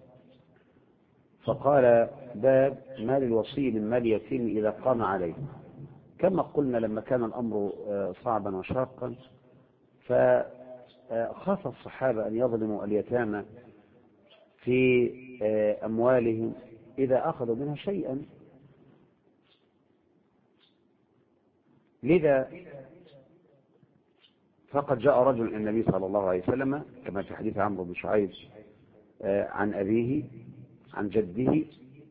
فقال باب مال الوصي من مال يتيم إذا قام عليه. كما قلنا لما كان الأمر صعبا وشاقا فخاف الصحابة أن يظلموا اليتامى في أموالهم إذا أخذوا منها شيئا، لذا فقد جاء رجل إلى النبي صلى الله عليه وسلم كما في حديث عمرو بن شعيب عن أبيه عن جده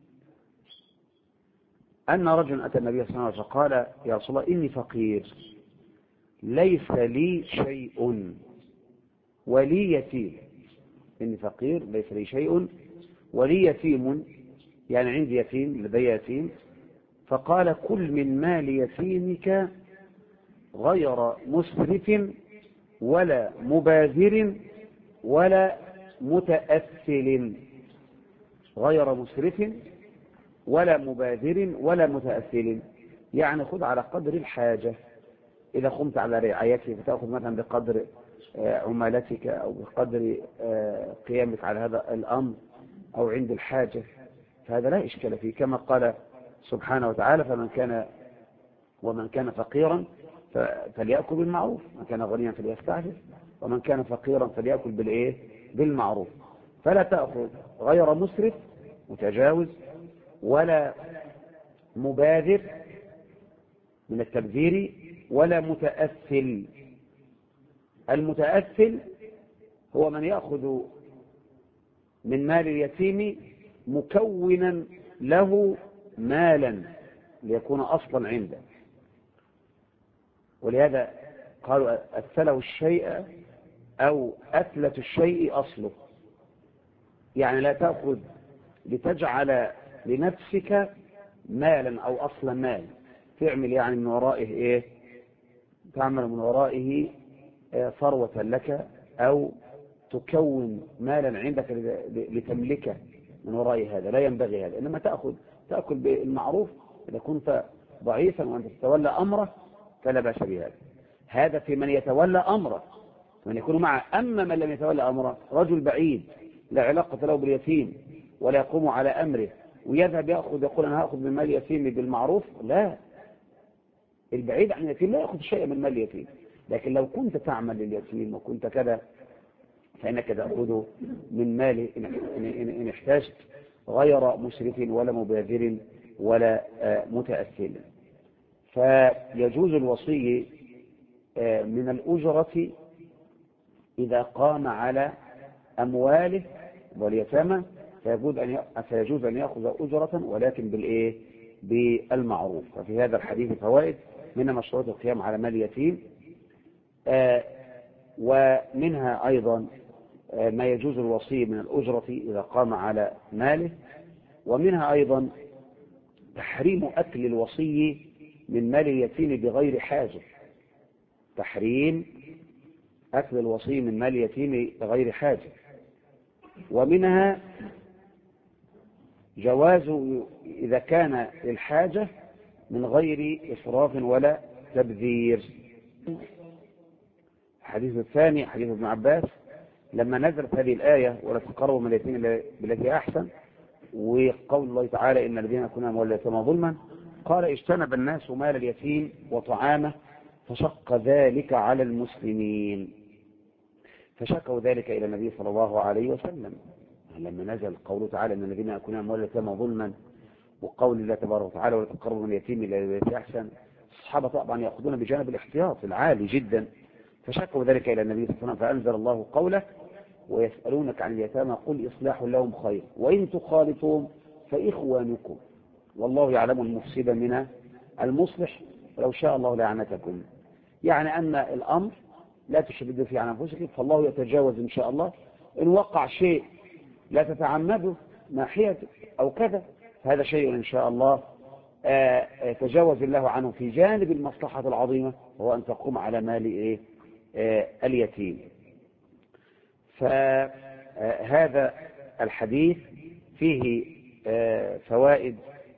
أن رجل أتى النبي صلى الله عليه وسلم فقال يا رسول الله إني فقير ليس لي شيء ولي يتيم. إني فقير ليس لي شيء ولي يتيم، يعني عندي يتيم لدي يتيم. فقال كل من مال يتيمك غير مسرف ولا مباذر ولا متأثل. غير مسرف ولا مباذر ولا متأثل، يعني خذ على قدر الحاجة. إذا قمت على رعايته فتأخذ مثلا بقدر عمالتك أو بقدر قيامك على هذا الأمر أو عند الحاجة، فهذا لا إشكال فيه، كما قال سبحانه وتعالى ومن كان فقيرا فليأكل بالمعروف، من كان غنيا فليستعفف، ومن كان فقيرا فليأكل بالمعروف. فلا تأخذ غير مسرف متجاوز ولا مباذر من التبذير ولا متأثل. المتأثل هو من يأخذ من مال اليتيم مكونا له مالا ليكون أصلا عنده، ولهذا قالوا أثله الشيء أو أثلة الشيء أصله، يعني لا تأخذ لتجعل لنفسك مالا أو أصل مال، تعمل يعني من ورائه إيه؟ تعمل من ورائه ثروة لك أو تكون مالا عندك لتملكه من وراء هذا، لا ينبغي هذا. إنما تأكل بالمعروف. إذا كنت ضعيفا وأنت تتولى أمره فلا بأس بهذا. هذا في من يتولى أمره، من يكون معه. أما من لم يتولى أمره، رجل بعيد لا علاقة له باليتيم ولا يقوم على أمره ويذهب يقول أنا هأخذ من مال يتيمي بالمعروف، لا، البعيد عن اليتيم لا يأخذ شيء من مال اليتيم. لكن لو كنت تعمل لليتيم وكنت كذا فإنك تأخذه من ماله إن احتاجت غير مسرف ولا مباذر ولا متأثل. فيجوز الوصي من الأجرة إذا قام على أمواله واليتامى، فيجوز أن يأخذ أجرة ولكن بالمعروف. ففي هذا الحديث فوائد، منها مشروعية القيام على مال اليتيم، ومنها أيضا ما يجوز الوصي من الأجرة إذا قام على ماله، ومنها أيضا تحريم أكل الوصي من مال اليتيم بغير حاجة. تحريم أكل الوصي من مال اليتيم بغير حاجة. ومنها جواز إذا كان للحاجة من غير إسراف ولا تبذير. الحديث الثاني حديث ابن عباس لما نزلت هذه الآية ولا تقربوا من اليتيم بالتي أحسن، وقول الله تعالى إن الذين يكونون أموال اليتامى ظلما، قال اجتنب الناس مال اليتيم وطعامه فشق ذلك على المسلمين، فشكوا ذلك إلى النبي صلى الله عليه وسلم لما نزل قوله تعالى إن الذين يكونون أموال اليتامى ظلما، وقول الله تبارك وتعالى ولا تقربوا من اليتيم إلا بالتي أحسن. الصحابة طبعا يأخذون بجانب الاحتياط العالي جدا، فشكوا ذلك إلى النبي صلى الله عليه وسلم فأنزل الله قوله ويسألونك عن اليتامى قل إصلاح لهم خير وإن تخالطوهم فإخوانكم والله يعلم المفسد من المصلح ولو شاء الله لعنتكم. يعني أن الأمر لا تشددوا فيه عن أنفسكم فالله يتجاوز إن شاء الله، إن وقع شيء لا تتعمده ناحيتك أو كذا هذا شيء إن شاء الله يتجاوز الله عنه في جانب المصلحة العظيمة وهو أن تقوم على مال اليتيم. فهذا الحديث فيه فوائد،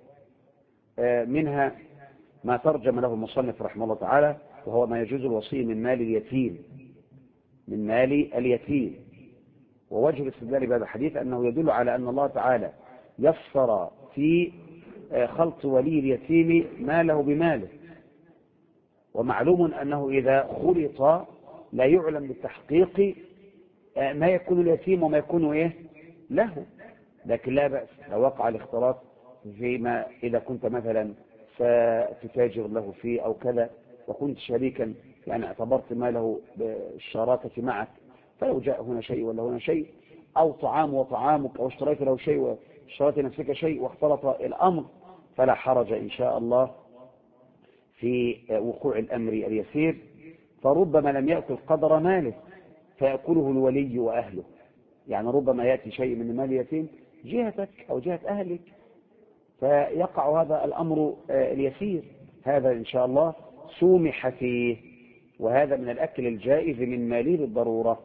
منها ما ترجم له المصنف رحمه الله تعالى وهو ما يجوز الوصي من مال اليتيم، من مال اليتيم. ووجه الاستدلال بهذا الحديث أنه يدل على أن الله تعالى يسر في خلط ولي اليتيم ماله بماله، ومعلوم أنه إذا خلط لا يعلم بالتحقيق ما يكون اليتيم وما يكون له، لكن لا بأس لو وقع الاختلاط فيما إذا كنت مثلا ستتاجر له فيه أو كذا وكنت شريكا يعني اعتبرت ماله بالشراكة معك، فلو جاء هنا شيء ولا هنا شيء أو طعام وطعامك أو اشتريت له شيء واشتريت نفسك شيء واختلط الأمر فلا حرج إن شاء الله في وقوع الأمر اليسير. فربما لم يأكل قدر ماله فيأكله الولي وأهله، يعني ربما يأتي شيء من مال اليتيم جهتك أو جهة أهلك فيقع هذا الأمر اليسير، هذا إن شاء الله سومح فيه، وهذا من الأكل الجائز من ماله بالضرورة.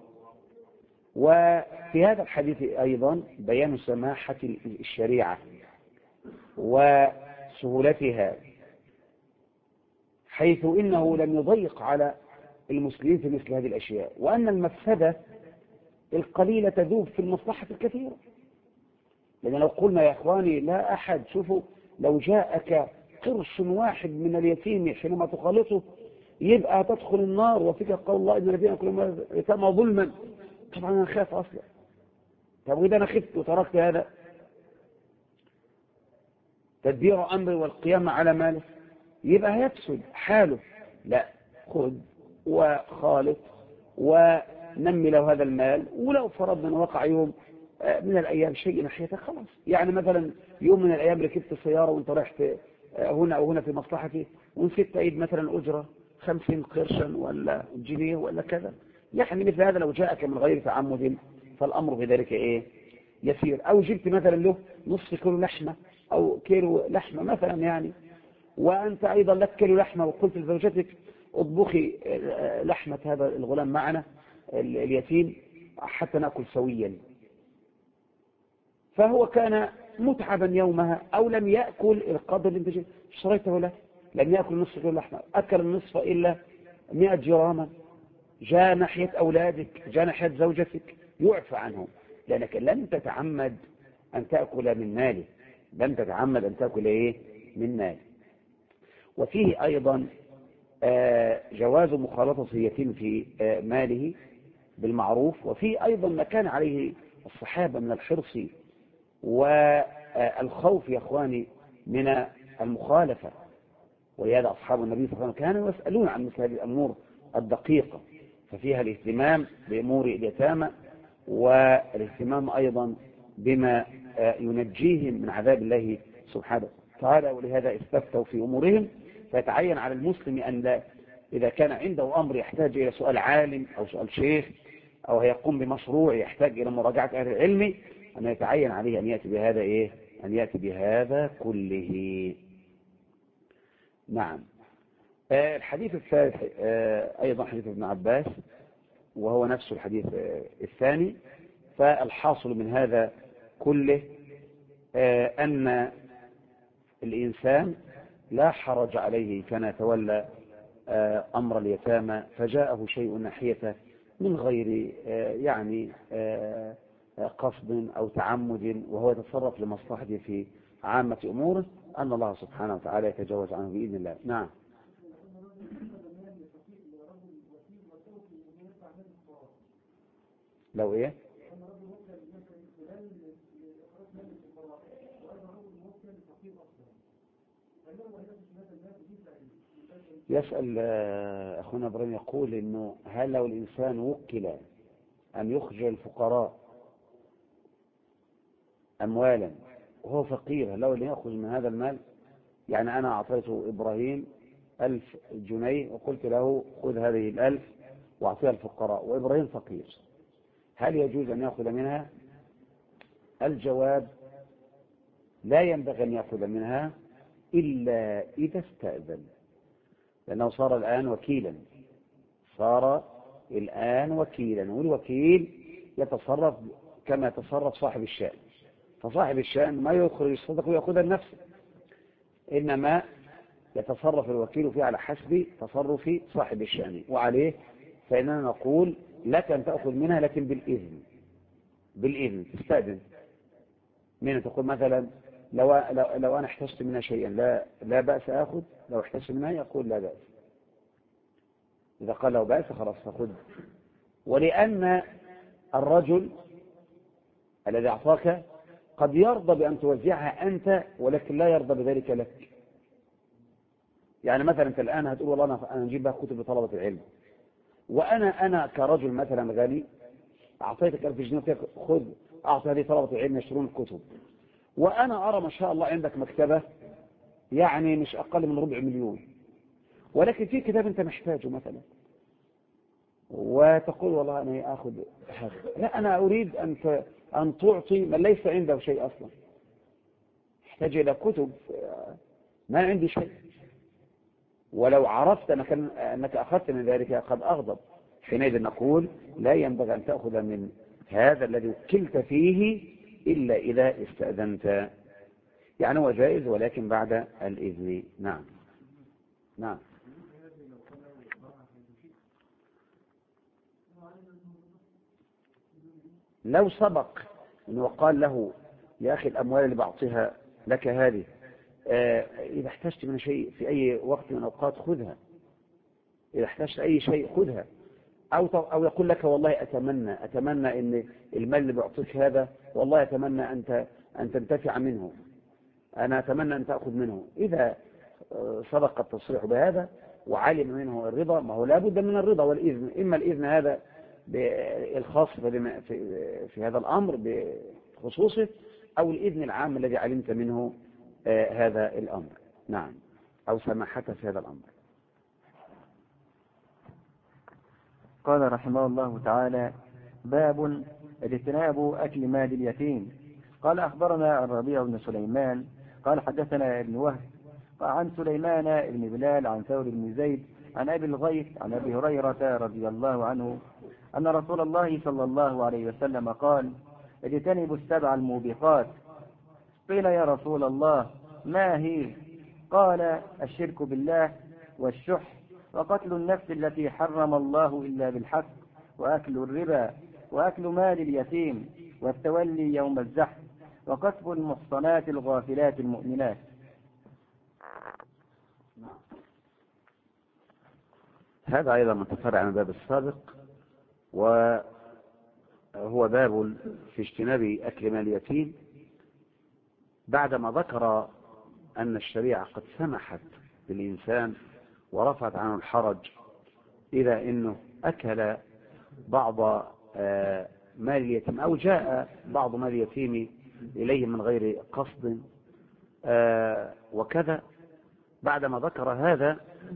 وفي هذا الحديث أيضا بيان سماحة الشريعة وسهولتها، حيث إنه لم يضيق على المسلمين في مثل هذه الأشياء، وأن المفسدة القليلة تذوب في المصلحة الكثيرة. لأن لو قلنا يا إخواني لا أحد، شوفوا لو جاءك قرش واحد من اليتيم حينما تخالطه يبقى تدخل النار، وفيك قول الله إن الذين يأكلون اليتامى ظلما. طبعا أنا خاف أصلا، طب وإذا أنا خفت وتركت هذا تدبير أمري والقيامة على ماله يبقى يفسد حاله. لا، خذ وخالط ونمي له هذا المال، ولو فرضنا أن وقع يوم من الأيام شيء ناحيته خلاص، يعني مثلا يوم من الأيام ركبت السيارة وانت رحت هنا أو هنا في مصلحتي ونسيت تعيد مثلا أجرة 50 قرشا ولا جنيه ولا كذا، يعني مثل هذا لو جاءك من غير تعمد فالأمر في ذلك يسير. أو جبت مثلا له نصف كيلو لحمة أو كيلو لحمة مثلا يعني، وأنت أيضا لك كيلو لحمة وقلت لزوجتك اطبخي لحمة هذا الغلام معنا اليتيم حتى نأكل سويا، فهو كان متعبا يومها أو لم يأكل القدر اللي انت اشتريته له، لم يأكل نصف كيلو لحمة، أكل النصف إلا 100 جراما، جاء ناحية أولادك جاء ناحية زوجتك يعفى عنهم، لأنك لم تتعمد أن تأكل من ماله، لم تتعمد أن تأكل من ماله. وفيه أيضا جواز مخالطة اليتيم في ماله بالمعروف، وفيه أيضا ما كان عليه الصحابة من الحرص والخوف يا أخواني من المخالفة، ولهذا أصحاب النبي صلى الله عليه وسلم كانوا يسألون عن مثل هذه الأمور الدقيقة، ففيها الاهتمام بأمور اليتامى والاهتمام أيضا بما ينجيهم من عذاب الله سبحانه وتعالى، ولهذا استفتوا في أمورهم. فيتعين على المسلم أن لا إذا كان عنده أمر يحتاج إلى سؤال عالم أو سؤال شيخ أو هيقوم بمشروع يحتاج إلى مراجعة أهل العلم، أن يتعين عليه أن يأتي بهذا أن يأتي بهذا كله. نعم. الحديث الثالث أيضا حديث ابن عباس وهو نفس الحديث الثاني. فالحاصل من هذا كله أن الإنسان لا حرج عليه كان يتولى أمر اليتامى فجاءه شيء ناحيته من غير يعني قصد أو تعمد وهو يتصرف لمصلحته في عامة أموره، أن الله سبحانه وتعالى يتجاوز عنه بإذن الله. نعم. لو إيه؟ يسأل أخونا إبراهيم يقول إنه هل لو الإنسان وكل أن يخرج الفقراء أموالا وهو فقير، لو اللي يأخذ من هذا المال؟ يعني أنا أعطيت إبراهيم 1000 جنيه وقلت له خذ هذه 1000 وأعطيها الفقراء، وإبراهيم فقير، هل يجوز أن يأخذ منها؟ الجواب لا ينبغي أن يأخذ منها إلا إذا استأذن، لأنه صار الآن وكيلا، صار الآن وكيلا، والوكيل يتصرف كما يتصرف صاحب الشأن، فصاحب الشأن ما يخرج الصدقة ويأخذها لنفسه، إنما يتصرف الوكيل فيه على حسب تصرف صاحب الشأن، وعليه فإننا نقول لك أن تأخذ منها لكن بالإذن تستأذن من تقول مثلا لو أنا احتجت منها شيئا لا بأس أخذ، لو احتجت منها يقول لا بأس، إذا قال له بأس خلاص فخذ. ولأن الرجل الذي أعطاك قد يرضى بأن توزعها أنت ولكن لا يرضى بذلك لك. يعني مثلا أنت الآن هتقول والله أنا نجيب بها كتب لطلبة العلم، وأنا كرجل مثلا غني أعطيتك 1000 جنيه خذ أعطي هذه طلبة العلم يشترون الكتب، وأنا أرى ما شاء الله عندك مكتبة يعني مش أقل من 250,000، ولكن في كتاب أنت محتاجه مثلا وتقول والله أنا أخذ هذا، لا أنا أريد أن تعطي من ليس عنده شيء أصلا، يحتاج إلى كتب ما عندي شيء، ولو عرفت أنك أخذت من ذلك قد أغضب، حينئذ نقول لا ينبغي أن تأخذ من هذا الذي وكلت فيه إلا إذا استأذنت، يعني هو جائز ولكن بعد الإذن. نعم. نعم. لو سبق أنه قال له يا أخي الأموال اللي بعطيها لك هذه إذا احتجت من شيء في أي وقت من الأوقات خذها، إذا احتجت أي شيء خذها، أو يقول لك والله أتمنى أن المال اللي بعطيك هذا والله أتمنى أن تنتفع منه، أنا أتمنى أن تأخذ منه، إذا سبق التصريح بهذا وعلم منه الرضا، ما هو لابد من الرضا والإذن، إما الإذن هذا الخاص في هذا الأمر بخصوصه، أو الإذن العام الذي علمت منه هذا الأمر. نعم، أو سماحته في هذا الأمر. قال رحمه الله تعالى: باب اجتناب أكل مال اليتيم. قال أخبرنا الربيع بن سليمان قال حدثنا ابن وهب عن سليمان بن بلال عن ثور بن زيد عن أبي الغيث عن أبي هريرة رضي الله عنه أن رسول الله صلى الله عليه وسلم قال: اجتنبوا السبع الموبقات. قيل يا رسول الله ما هي؟ قال: الشرك بالله والشح وقتل النفس التي حرم الله إلا بالحق وأكل الربا وأكل مال اليتيم والتولي يوم الزحف وقذف المحصنات الغافلات المؤمنات. هذا أيضا متفرع عن الباب السابق، وهو باب في اجتناب أكل مال اليتيم، بعدما ذكر أن الشريعة قد سمحت للإنسان ورفعت عنه الحرج إذا إنه أكل بعض مال اليتيم أو جاء بعض مال اليتيم إليه من غير قصد وكذا. بعدما ذكر هذا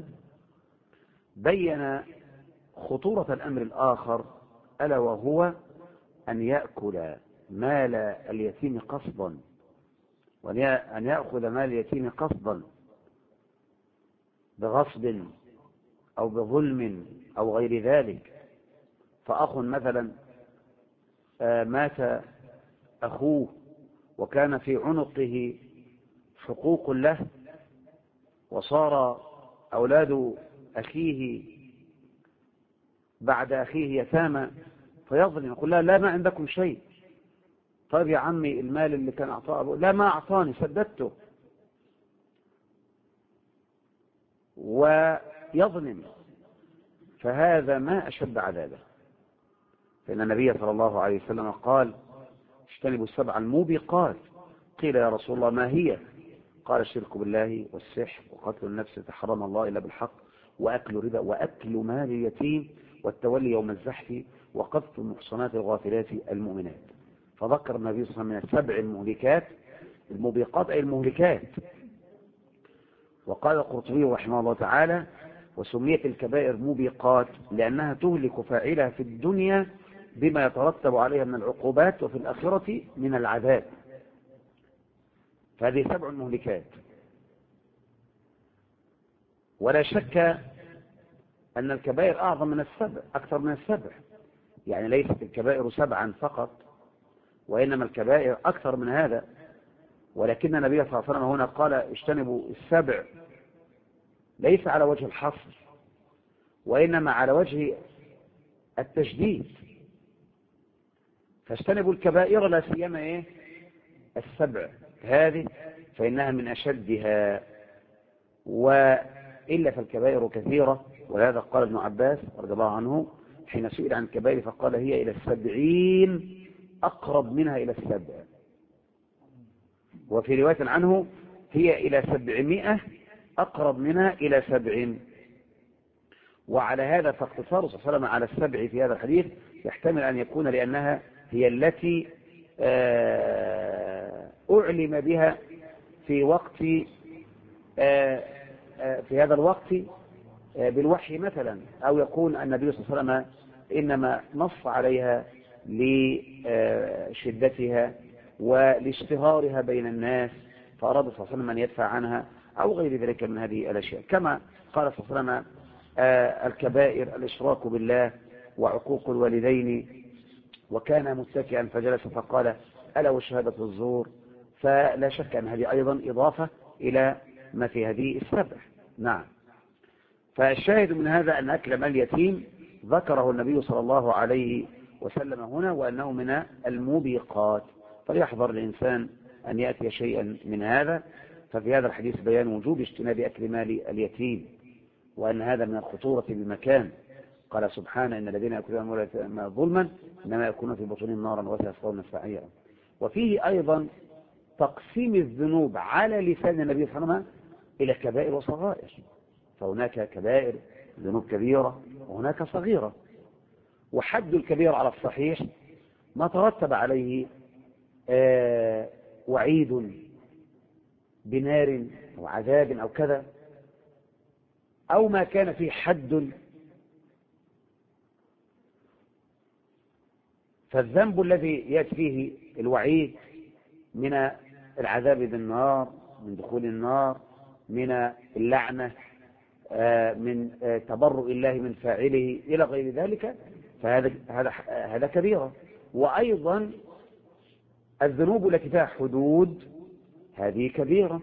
بين خطورة الأمر الآخر، ألا وهو أن يأكل مال اليتيم قصدا، وأن يأخذ مال اليتيم قصدا بغصب أو بظلم أو غير ذلك. فأخ مثلا مات أخوه وكان في عنقه حقوق له، وصار أولاد أخيه بعد أخيه يتامى فيظلم، يقول لا ما عندكم شيء. طيب يا عمي المال اللي كان أعطاه، لا ما أعطاني سددته، ويظلم، فهذا ما أشد عذابه. فإن النبي صلى الله عليه وسلم قال اجتنبوا السبع الموبقات. قيل يا رسول الله ما هي؟ قال الشرك بالله والسحر وقتل النفس التي حرم الله إلا بالحق وأكل ربا وأكل مال اليتيم والتولي يوم الزحف وقذف المحصنات الغافلات المؤمنات. فذكر النبي صلى الله عليه وسلم من السبع المهلكات، الموبقات أي المهلكات. وقال القرطبي رحمه الله تعالى وسميت الكبائر موبقات لأنها تهلك فاعلها في الدنيا بما يترتب عليها من العقوبات وفي الآخرة من العذاب. فهذه سبع مهلكات. ولا شك أن الكبائر أعظم من السبع، أكثر من السبع، يعني ليست الكبائر سبعا فقط، وإنما الكبائر أكثر من هذا. ولكن النبي صلى الله عليه وسلم هنا قال اجتنبوا السبع ليس على وجه الحصر، وإنما على وجه التشديد. فاجتنبوا الكبائر لا سيما السبع هذه، فإنها من أشدها، وإلا فالكبائر كثيرة. ولهذا قال ابن عباس رضي الله عنه حين سئل عن الكبائر فقال هي إلى 70 أقرب منها إلى 7. وفي رواية عنه هي إلى 700 أقرب منها إلى 7. وعلى هذا فاقتصار صلى الله عليه وسلم على 7 في هذا الحديث يحتمل أن يكون لأنها هي التي أعلم بها في وقت في هذا الوقت بالوحي مثلا، أو يكون النبي صلى الله عليه وسلم إنما نص عليها لشدتها ولاشتهارها بين الناس، فأراد صلى الله عليه وسلم أن يدفع عنها أو غير ذلك من هذه الأشياء. كما قال صلى الله عليه وسلم الكبائر الإشراك بالله وعقوق الوالدين، وكان متكئا فجلس فقال ألا وشهادة الزور. فلا شك أن هذه أيضا إضافة إلى ما في هذه السبع. نعم. فالشاهد من هذا أن أكل مال اليتيم ذكره النبي صلى الله عليه وسلم هنا وأنه من الموبقات، فليحذر الإنسان أن يأتي شيئا من هذا. ففي هذا الحديث بيان وجوب اجتناب أكل مال اليتيم، وأن هذا من الخطورة بمكان. قال سبحانه إن الذين يأكلون أموال ظلما إنما يكونون في بطونهم نارا وسيصلون سعيرا. وفيه أيضا تقسيم الذنوب على لسان النبي صلى الله عليه وسلم إلى كبائر وصغائر. فهناك كبائر ذنوب كبيرة وهناك صغيرة. وحد الكبير على الصحيح ما ترتب عليه وعيد بنار أو عذاب أو كذا، أو ما كان فيه حد. فالذنب الذي يأتي فيه الوعيد من العذاب بالنار، من دخول النار، من اللعنة، من تبرؤ الله من فاعله إلى غير ذلك، فهذا كبيرة. وأيضا الذنوب التي فيها حدود هذه كبيرة.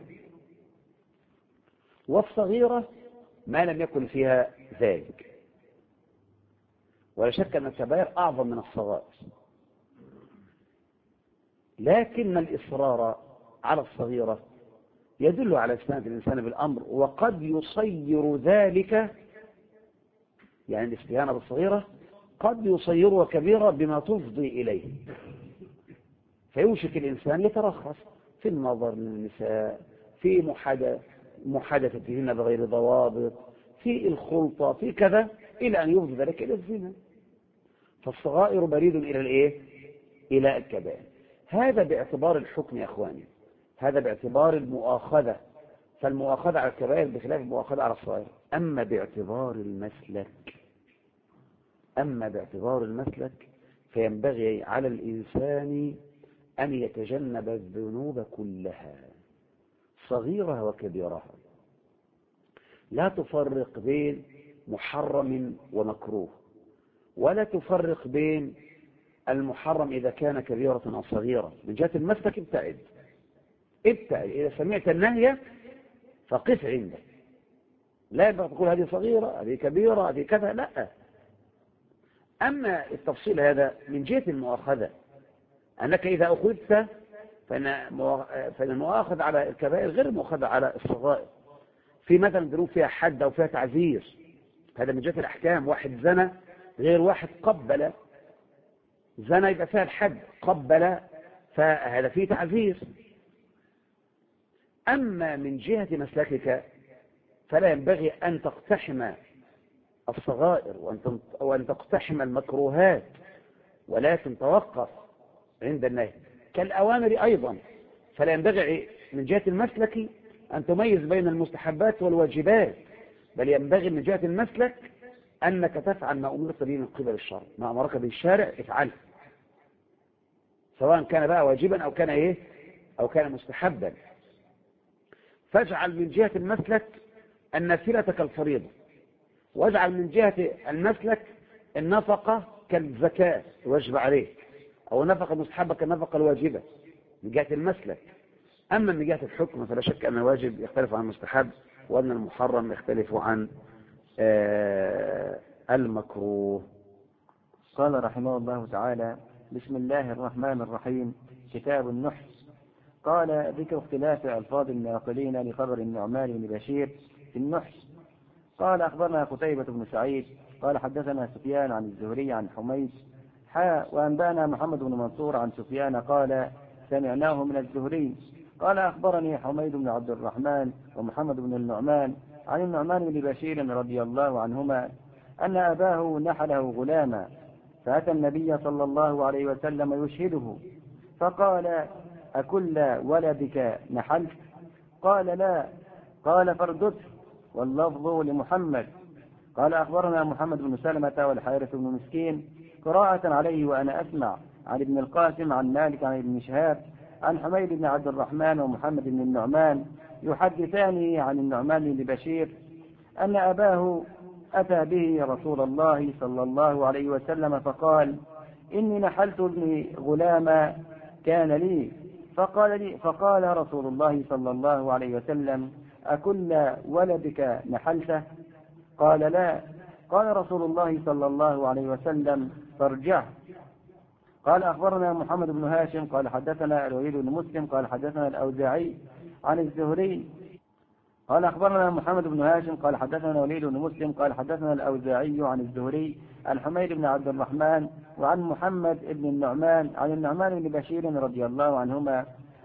والصغيرة ما لم يكن فيها ذلك. ولا شك أن الكبائر أعظم من الصغائر، لكن الإصرار على الصغيرة يدل على استناد الإنسان بالأمر، وقد يصير ذلك، يعني الاستهانة بالصغيرة قد يصيرها كبيرة بما تفضي إليه، فيوشك الإنسان يترخص في النظر للنساء، في محادثتهن بغير ضوابط، في الخلطة، في كذا، إلى أن يفضي ذلك إلى الزنا. فالصغائر بريد إلى إلى الكبائر. هذا باعتبار الحكم يا أخواني، هذا باعتبار المؤاخذة. فالمؤاخذة على الكبائر بخلاف المؤاخذة على الصغائر. أما باعتبار المسلك فينبغي على الإنسان أن يتجنب الذنوب كلها صغيرها وكبيرها، لا تفرق بين محرم ومكروه، ولا تفرق بين المحرم إذا كان كبيرة أو صغيرة. من جهة المسلك ابتعد. إذا سمعت النهي فقف عنده، لا ينبغي تقول هذه صغيرة هذه كبيرة هذه كذا، لا. أما التفصيل هذا من جهة المؤاخذة، أنك إذا أخذت فإن المؤاخذة على الكبائر غير المؤاخذة على الصغائر. في مثلا ذنوب فيها حد أو فيها تعزير، هذا من جهة الأحكام. واحد زنى غير واحد قبل. زنى يبقى فيها الحد، قبل فهذا فيه تعزير. أما من جهة مسلكك فلا ينبغي أن تقتحم الصغائر وأن تقتحم المكروهات، ولكن توقف عند النهي. كالأوامر أيضا، فلا ينبغي من جهة المسلك أن تميز بين المستحبات والواجبات، بل ينبغي من جهة المسلك أنك تفعل ما أمرت به من قبل الشرع، ما أمرك به الشارع افعله، سواء كان بقى واجبا أو كان أو كان مستحبا. فاجعل من جهة المسلك النافلة كالفريضة، واجعل من جهة المسلك النفقة كالزكاة الواجب عليك، أو النفقة المستحبة كالنفقة الواجبة من جهة المسلك. أما من جهة الحكم فلا شك أن الواجب يختلف عن المستحب، وأن المحرم يختلف عن المكروه. قال رحمه الله تعالى: بسم الله الرحمن الرحيم. كتاب النحس. قال: ذكر اختلاف ألفاظ الناقلين لخبر النعمان بن بشير في النحس. قال: أخبرنا قتيبة بن سعيد قال حدثنا سفيان عن الزهري عن حميد وأنبأنا محمد بن منصور عن سفيان قال: سمعناه من الزهري قال: أخبرني حميد بن عبد الرحمن ومحمد بن النعمان عن النعمان بن بشير رضي الله عنهما أن أباه نحله غلاما، فأتى النبي صلى الله عليه وسلم يشهده، فقال: أكل ولدك نحلت؟ قال: لا. قال: فاردته. واللفظ لمحمد. قال: أخبرنا محمد بن سلمة والحارث بن مسكين قراءة عليه وأنا أسمع عن ابن القاسم عن مالك عن ابن شهاب عن حميد بن عبد الرحمن ومحمد بن النعمان يحدثان عن النعمان بن بشير أن أباه أتى به رسول الله صلى الله عليه وسلم فقال: إني نحلت ابني غلاما كان لي. فقال رسول الله صلى الله عليه وسلم: أكل ولدك نحلته؟ قال: لا. قال رسول الله صلى الله عليه وسلم: فارجعه. قال: أخبرنا محمد بن هاشم قال حدثنا الوليد بن مسلم قال حدثنا الأوزاعي عن الزهري. قال: أخبرنا محمد بن هاشم قال حدثنا الوليد بن مسلم قال حدثنا الأوزاعي عن الزهري عن حميد بن عبد الرحمن وعن محمد بن النعمان عن النعمان بن بشير رضي الله عنهما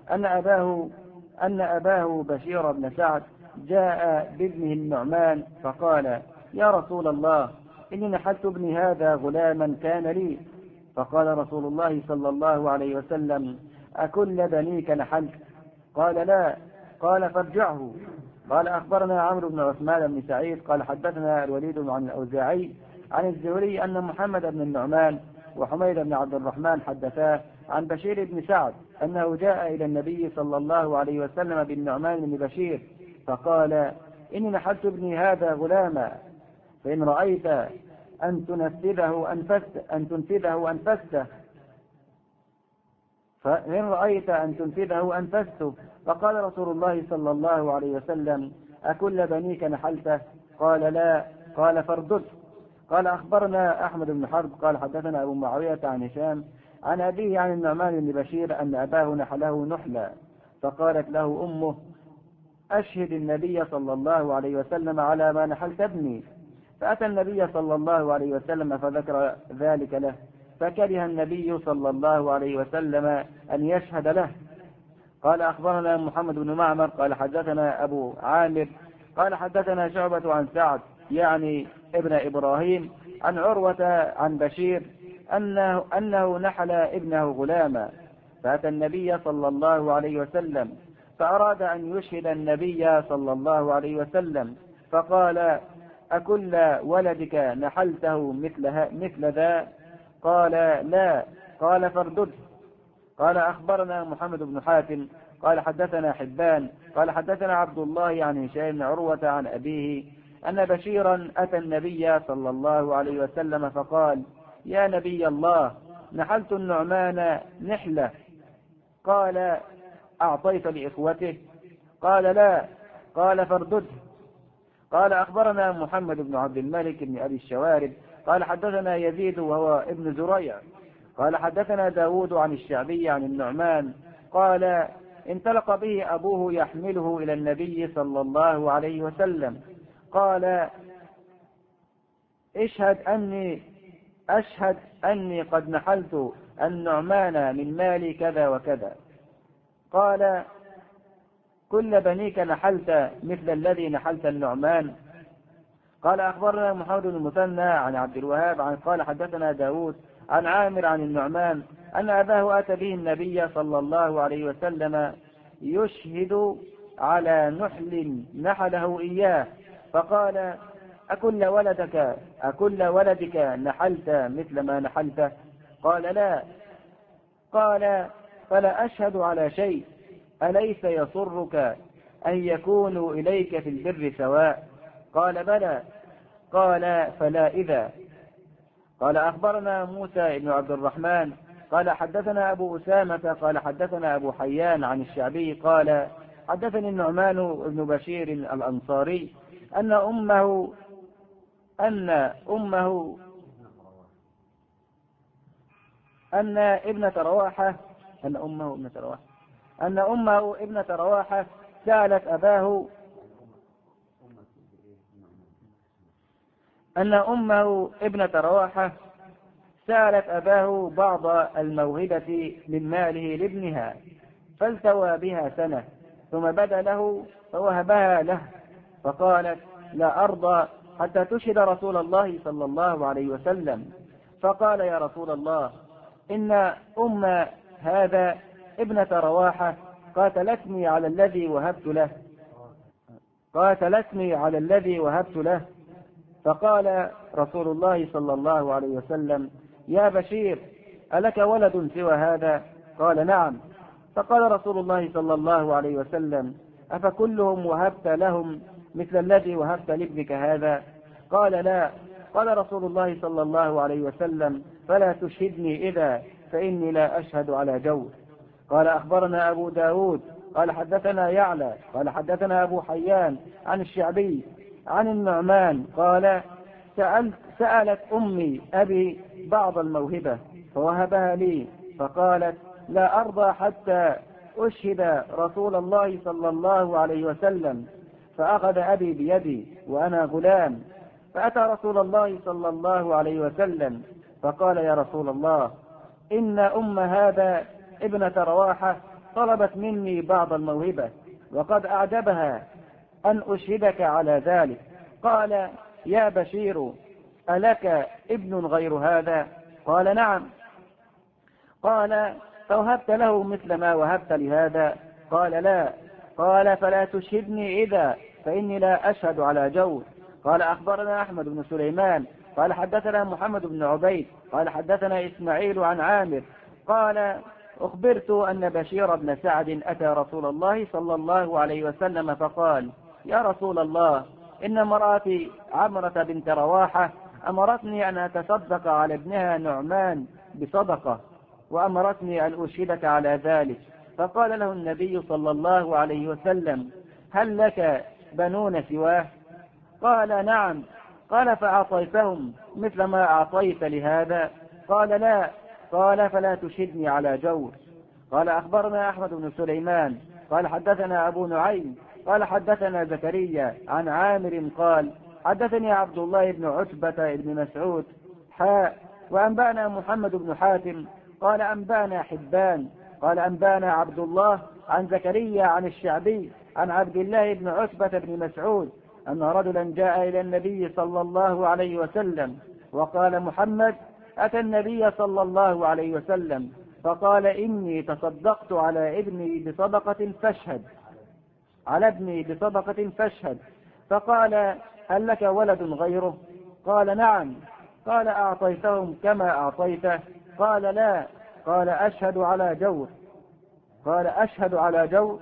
أن أباه بشير بن سعد جاء بابنه النعمان فقال: يا رسول الله، إني نحلت ابني هذا غلاما كان لي. فقال رسول الله صلى الله عليه وسلم: أكل بنيك نحلت؟ قال: لا. قال: فارجعه. قال: أخبرنا عمرو بن عثمان بن سعيد قال حدثنا الوليد عن الأوزاعي عن الزهري أن محمد بن النعمان وحميد بن عبد الرحمن حدثاه عن بشير بن سعد أنه جاء إلى النبي صلى الله عليه وسلم بالنعمان بن بشير فقال: إني نحلت ابني هذا غلاما، فإن رأيت أن تنفذه أنفذته. فقال رسول الله صلى الله عليه وسلم: أكل بنيك نحلته؟ قال: لا. قال: فاردته. قال: أخبرنا أحمد بن حرب قال حدثنا أبو معاوية عن هشام عن أبيه عن النعمان بن بشير أن أباه نحله نحلا، فقالت له أمه: أشهد النبي صلى الله عليه وسلم على ما نحلت ابني. فأتى النبي صلى الله عليه وسلم فذكر ذلك له، فكره النبي صلى الله عليه وسلم أن يشهد له. قال: أخبرنا محمد بن معمر قال حدثنا أبو عامر قال حدثنا شعبة عن سعد يعني ابن إبراهيم عن عروة عن بشير أنه نحل ابنه غلاما، فأتى النبي صلى الله عليه وسلم فأراد أن يشهد النبي صلى الله عليه وسلم فقال: أكل ولدك نحلته مثل ذا؟ قال: لا. قال: فاردده. قال: أخبرنا محمد بن حاتم قال حدثنا حبان قال حدثنا عبد الله عن هشام بن عروة عن أبيه أن بشيرا أتى النبي صلى الله عليه وسلم فقال: يا نبي الله، نحلت النعمان نحلة. قال: أعطيت لإخوته؟ قال: لا. قال: فاردده. قال أخبرنا محمد بن عبد الملك بن أبي الشوارب قال حدثنا يزيد وهو ابن زريع قال حدثنا داود عن الشعبي عن النعمان قال انطلق به أبوه يحمله إلى النبي صلى الله عليه وسلم قال أشهد أني قد نحلت النعمان من مالي كذا وكذا. قال كل بنيك نحلت مثل الذي نحلت النعمان. قال أخبرنا محمد بن المثنى عن عبد الوهاب قال حدثنا داود عن عامر عن النعمان أن أباه أتى به النبي صلى الله عليه وسلم يشهد على نحل نحله إياه فقال أكل ولدك نحلت مثل ما نحلت؟ قال لا. قال فلا أشهد على شيء أليس يسرك أن يكونوا إليك في البر سواء؟ قال بلى. قال فلا إذا. قال أخبرنا موسى بن عبد الرحمن قال حدثنا أبو أسامة قال حدثنا أبو حيان عن الشعبي قال حدثني النعمان بن بشير الأنصاري أن أمه ابنة رواحة سألت أباه بعض الموهبة من ماله لابنها فالتوى بها سنة ثم بدا له فوهبها له فقالت لا أرضى حتى تشهد رسول الله صلى الله عليه وسلم. فقال يا رسول الله إن أم هذا ابنة رواحة قاتلتني على الذي وهبت له. فقال رسول الله صلى الله عليه وسلم يا بشير ألك ولد سوى هذا؟ قال نعم. فقال رسول الله صلى الله عليه وسلم أفكلهم وهبت لهم مثل الذي وهبت لابنك هذا؟ قال لا. قال رسول الله صلى الله عليه وسلم فلا تشهدني إذا فإني لا أشهد على جور. قال أخبرنا أبو داود قال حدثنا يعلى قال حدثنا أبو حيان عن الشعبي عن النعمان قال سألت أمي أبي بعض الموهبة فوهبها لي فقالت لا أرضى حتى أشهد رسول الله صلى الله عليه وسلم. فأخذ أبي بيدي وأنا غلام فأتى رسول الله صلى الله عليه وسلم فقال يا رسول الله إن أم هذا ابنة رواحة طلبت مني بعض الموهبة وقد أعجبها أن أشهدك على ذلك. قال يا بشير ألك ابن غير هذا؟ قال نعم. قال فوهبت له مثل ما وهبت لهذا؟ قال لا. قال فلا تشهدني إذا فإني لا أشهد على جور. قال أخبرنا أحمد بن سليمان قال حدثنا محمد بن عبيد قال حدثنا إسماعيل عن عامر قال أخبرت أن بشير بن سعد أتى رسول الله صلى الله عليه وسلم فقال يا رسول الله إن امرأتي عمرة بنت رواحة أمرتني أن أتصدق على ابنها نعمان بصدقة وأمرتني أن أشهدك على ذلك. فقال له النبي صلى الله عليه وسلم هل لك بنون سواه؟ قال نعم. قال فأعطيتهم مثل ما أعطيت لهذا؟ قال لا. قال فلا تشهدني على جور. قال أخبرنا أحمد بن سليمان قال حدثنا أبو نعيم قال حدثنا زكريا عن عامر قال حدثني عبد الله بن عتبة بن مسعود وأنبأنا محمد بن حاتم قال أنبأنا حبان قال أنبأنا عبد الله عن زكريا عن الشعبي عن عبد الله بن عتبة بن مسعود أن رجلا جاء إلى النبي صلى الله عليه وسلم وقال محمد أتى النبي صلى الله عليه وسلم فقال إني تصدقت على ابني بصدقة فاشهد. فقال هل لك ولد غيره؟ قال نعم. قال أعطيتهم كما أعطيته؟ قال لا. قال أشهد على جور.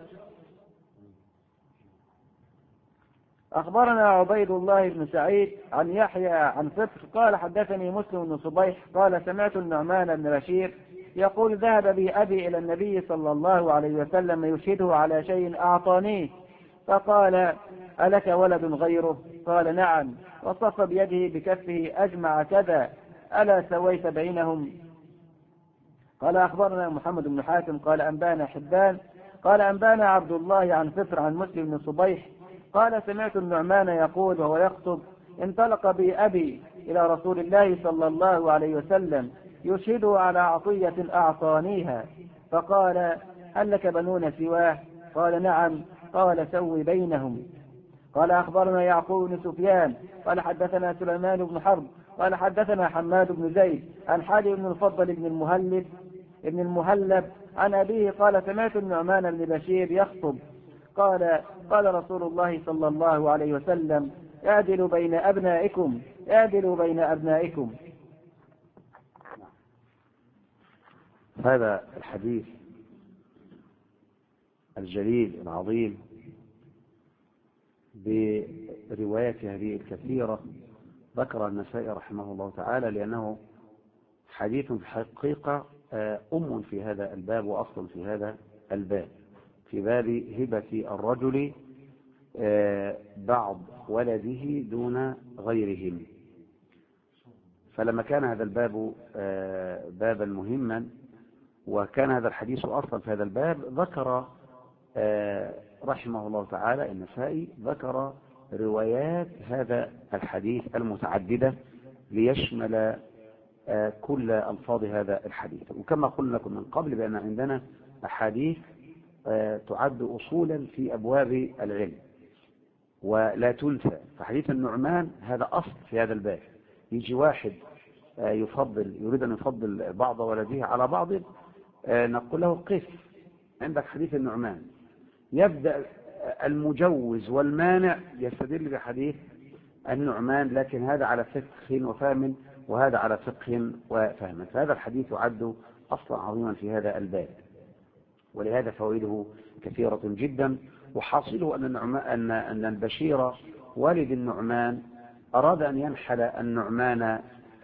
أخبرنا عبيد الله بن سعيد عن يحيى عن فطر قال حدثني مسلم بن صبيح قال سمعت النعمان بن بشير يقول ذهب بي أبي إلى النبي صلى الله عليه وسلم يشهده على شيء أعطانيه فقال ألك ولد غيره؟ قال نعم. وصف بيده بكفه أجمع كذا، ألا سويت بينهم؟ قال أخبرنا محمد بن حاتم قال أنبانا حبان قال أنبانا عبد الله عن فطر عن مسلم بن صبيح قال سمعت النعمان يقول وهو يخطب انطلق بي أبي إلى رسول الله صلى الله عليه وسلم يشهده على عطية أعطانيها، فقال هل لك بنون سواه؟ قال نعم. قال سوي بينهم. قال أخبرنا يعقوب بن سفيان قال حدثنا سليمان بن حرب قال حدثنا حماد بن زيد عن حالي بن الفضل بن المهلب عن أبيه قال سمعت النعمان بن بشير يخطب قال رسول الله صلى الله عليه وسلم اعدلوا بين أبنائكم. هذا الحديث الجليل العظيم بروايته هذه الكثيرة ذكر النسائي رحمه الله تعالى، لأنه حديث في الحقيقة أم في هذا الباب وأصل في هذا الباب، في باب هبة الرجل بعض ولده دون غيرهم. فلما كان هذا الباب بابا مهما وكان هذا الحديث أصلا في هذا الباب، ذكر رحمه الله تعالى النسائي ذكر روايات هذا الحديث المتعددة ليشمل كل ألفاظ هذا الحديث. وكما قلنا لكم من قبل بأن عندنا أحاديث تعد أصولا في أبواب العلم ولا تنسى. فحديث النعمان هذا أصل في هذا الباب. يجي واحد يريد أن يفضل بعض ولده على بعض، نقول له قف عندك حديث النعمان. يبدأ المجوز والمانع يستدل بحديث النعمان، لكن هذا على فقه وفهم وهذا على فقه وفهم. فهذا الحديث يعد أصلا عظيما في هذا الباب، ولهذا فوائده كثيرة جدا. وحاصله أن البشير والد النعمان أراد أن ينحل النعمان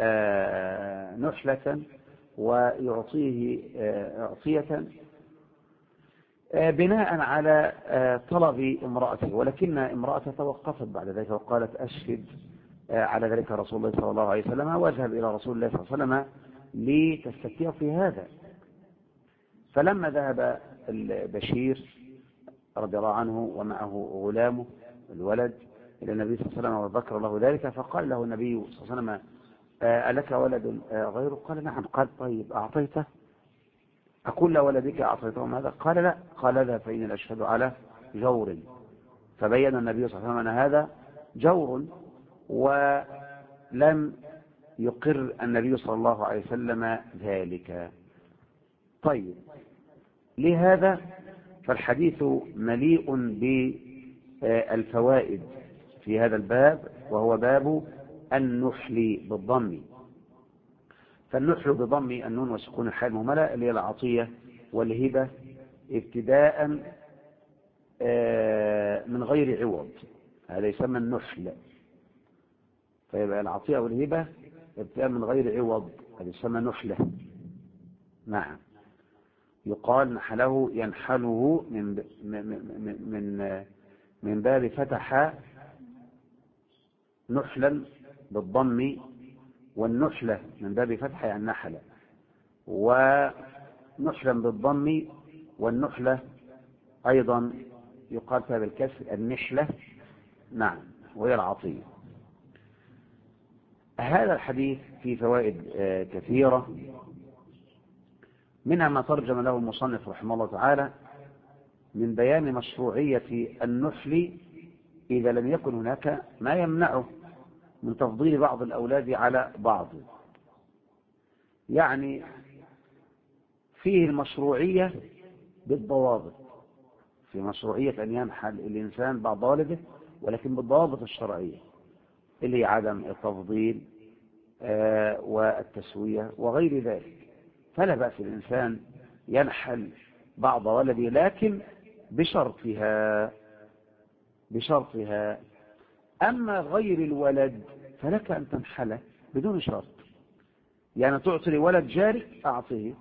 نحلة ويعطيه عطية بناء على طلب امرأته، ولكن امرأته توقفت بعد ذلك وقالت أشهد على ذلك رسول الله صلى الله عليه وسلم، واذهب إلى رسول الله صلى الله عليه وسلم لتستفتيه في هذا. فلما ذهب البشير رضي الله عنه ومعه غلامه الولد إلى النبي صلى الله عليه وسلم وذكر له ذلك، فقال له النبي صلى الله عليه وسلم ألك ولد غيره؟ قال نعم. قال طيب أعطيته؟ أقول لولدك أعطيتهم هذا؟ قال لا. قال لا، فإن الأشهد على جور. فبين النبي صلى الله عليه وسلم أن هذا جور، ولم يقر النبي صلى الله عليه وسلم ذلك. طيب، لهذا فالحديث مليء بالفوائد في هذا الباب، وهو باب النحل بالضم. فالنحل بضم النون وسكون الحاء المهملة اللي هي العطية والهبة ابتداء من غير عوض، هذا يسمى النحل. فيبقى العطية والهبة ابتداء من غير عوض، هذا يسمى نحلة. نعم، يقال نحله ينحله من باب فتح نحلا بالضم، والنحلة من باب فتح يعني نحل، ونحلا بالضم، والنحلة أيضا يقال فيها بالكسر النحلة. نعم، وهي العطية. هذا الحديث فيه فوائد كثيرة، منها ما ترجم له المصنف رحمه الله تعالى من بيان مشروعية النحل إذا لم يكن هناك ما يمنعه من تفضيل بعض الأولاد على بعض. يعني فيه المشروعية بالضوابط، في مشروعية أن ينحل الإنسان بعض والده، ولكن بالضوابط الشرعية اللي هي عدم التفضيل والتسوية وغير ذلك. فلا بأس الإنسان ينحل بعض ولده، لكن بشرطها. أما غير الولد فلك أن تنحله بدون شرط. يعني تعطي لولد جارك أعطيه،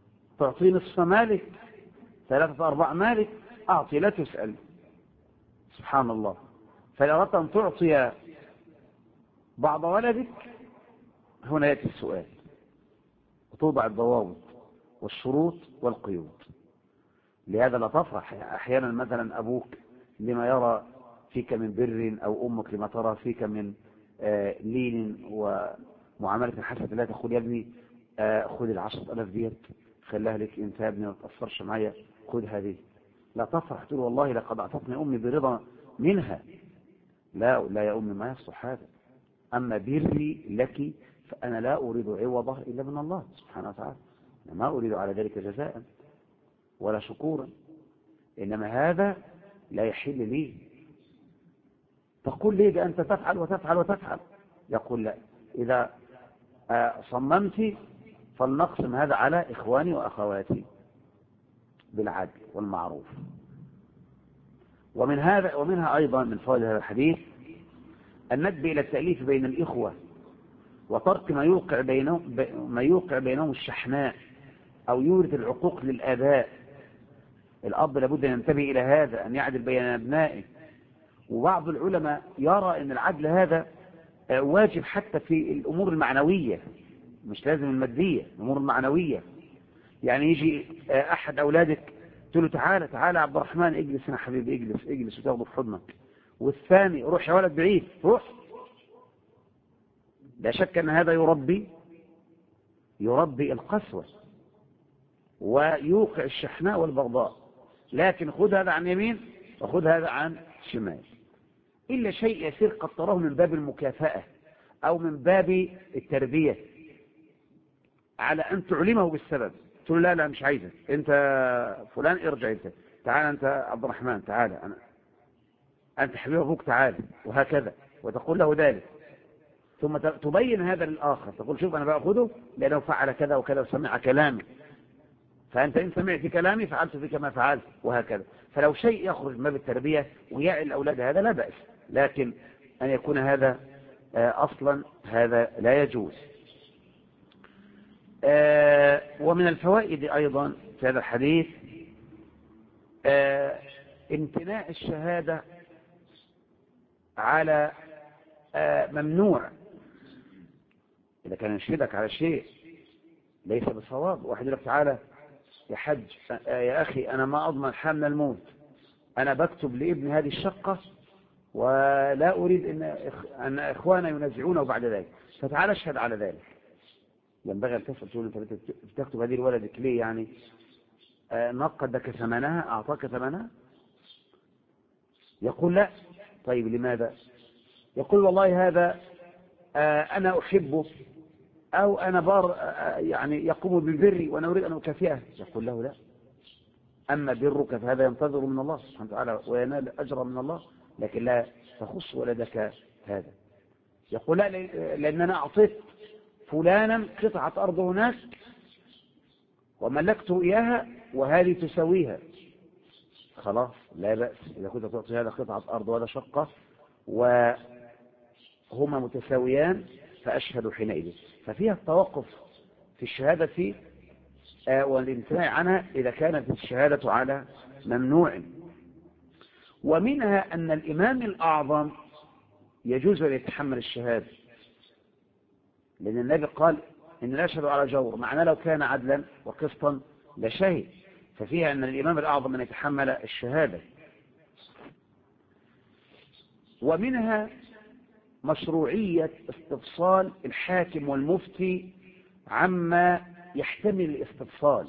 تعطي نصف مالك 3/4 مالك أعطي، لا تسأل. سبحان الله. فإذا أردت أن تعطي بعض ولدك هنا يأتي السؤال، وتوضع الضوابط والشروط والقيود. لهذا لا تفرح أحيانا مثلا أبوك لما يرى فيك من بر، أو أمك لما ترى فيك من لين ومعاملة حسنة، لا تقول يا ابني خذ 10,000 ديت خليها لك انت يا ابني، ما تأثرش معايا، خذ هذه. لا تفرح تقول والله لقد أعطتني أمي برضا منها. لا يا أمي، ما يصلح هذا. أما بري لك فأنا لا أريد عوضه إلا من الله سبحانه وتعالى، ما أريد على ذلك جزاء ولا شكورا، إنما هذا لا يحل لي. تقول لي بأنت تفعل وتفعل وتفعل. يقول لا، إذا صممت فلنقسم هذا على إخواني وأخواتي بالعدل والمعروف. ومنها أيضا من فوائد هذا الحديث الندب إلى التأليف بين الإخوة، وترك ما يوقع بينهم الشحناء أو يورث العقوق للآباء. الأب لابد أن ينتبه إلى هذا، أن يعدل بين أبنائه. وبعض العلماء يرى أن العدل هذا واجب حتى في الأمور المعنوية، مش لازم المادية، الأمور المعنوية. يعني يجي أحد أولادك تقول له تعالى تعالى عبد الرحمن اجلس هنا حبيبي، اجلس وتاخده في حضنك، والثاني روح يا ولد بعيد روح. لا شك أن هذا يربي القسوة ويوقع الشحناء والبغضاء. لكن خذ هذا عن يمين وخذ هذا عن شمال، إلا شيء يسير قد تراه من باب المكافأة أو من باب التربية، على أن تعلمه بالسبب. تقول لا مش عايزك أنت فلان، ارجع أنت، تعال أنت عبد الرحمن، تعال أنت حبيب أبوك، تعال، وهكذا، وتقول له ذلك. ثم تبين هذا للآخر، تقول شوف أنا بأخذه لأنه فعل كذا وكذا وسمع كلامي، فأنت إن سمعت كلامي فعلت بك ما فعلت، وهكذا. فلو شيء يخرج من باب التربية ويعي الأولاد هذا لا بأس، لكن أن يكون هذا أصلا هذا لا يجوز. ومن الفوائد أيضا في هذا الحديث امتناع الشهادة على ممنوع. إذا كان يشهدك على شيء ليس بصواب، واحد يقول لك تعالى يا حج يا أخي أنا ما أضمن حمل الموت، أنا بكتب لابن هذه الشقة ولا أريد أن إخوانا ينزعونه بعد ذلك، فتعالى اشهد على ذلك. ينبغي أن تسأل تقول أنت بتكتب هذه لولدك ليه؟ يعني نقدك ثمنها، أعطاك ثمنها؟ يقول لا. طيب لماذا؟ يقول والله هذا أنا أحبه، أو أنا يعني يقوم بالبر وأنا أريد أن أكافئه. يقول له لا، أما برك فهذا ينتظر من الله سبحانه وتعالى وينال أجر من الله، لكن لا تخص ولدك هذا. يقول لا، لأن أنا أعطيت فلانا قطعة أرض هناك وملكته إياها وهذه تسويها، خلاص لا بأس إذا كنت تعطي هذا قطعة أرض وهذا شقة وهما متساويان فأشهد حينئذ. ففيها التوقف في الشهادة والامتناع عنها إذا كانت الشهادة على ممنوع. ومنها أن الإمام الأعظم يجوز أن يتحمل الشهادة، لأن النبي قال إن لا أشهد على جور، معناه لو كان عدلا وقسطا لشهد. ففيها أن الإمام الأعظم أن يتحمل الشهادة. ومنها مشروعية استفصال الحاكم والمفتي عما يحتمل الاستفصال.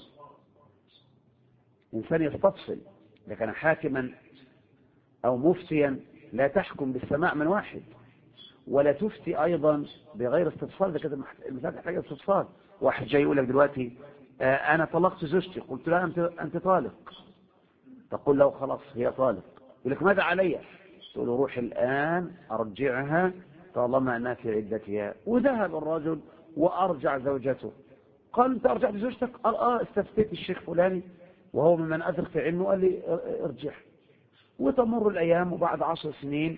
إنسان يستفصل، إذا كان حاكما أو مفتيا لا تحكم بالسماع من واحد، ولا تفتي أيضا بغير استفصال إذا كانت المسألة تحتاج استفصال. واحد جاي يقول لك دلوقتي أنا طلقت زوجتي، قلت لا أنت طالق، تقول له خلاص هي طالق، يقول لك ماذا علي؟ تقول له روح الآن أرجعها طالما أنها في عدتها. وذهب الرجل وأرجع زوجته. قال أنت أرجعت زوجتك؟ قال استفتيت الشيخ فلاني وهو ممن أدرك في علمه قال لي ارجع. وتمر الأيام وبعد 10 سنين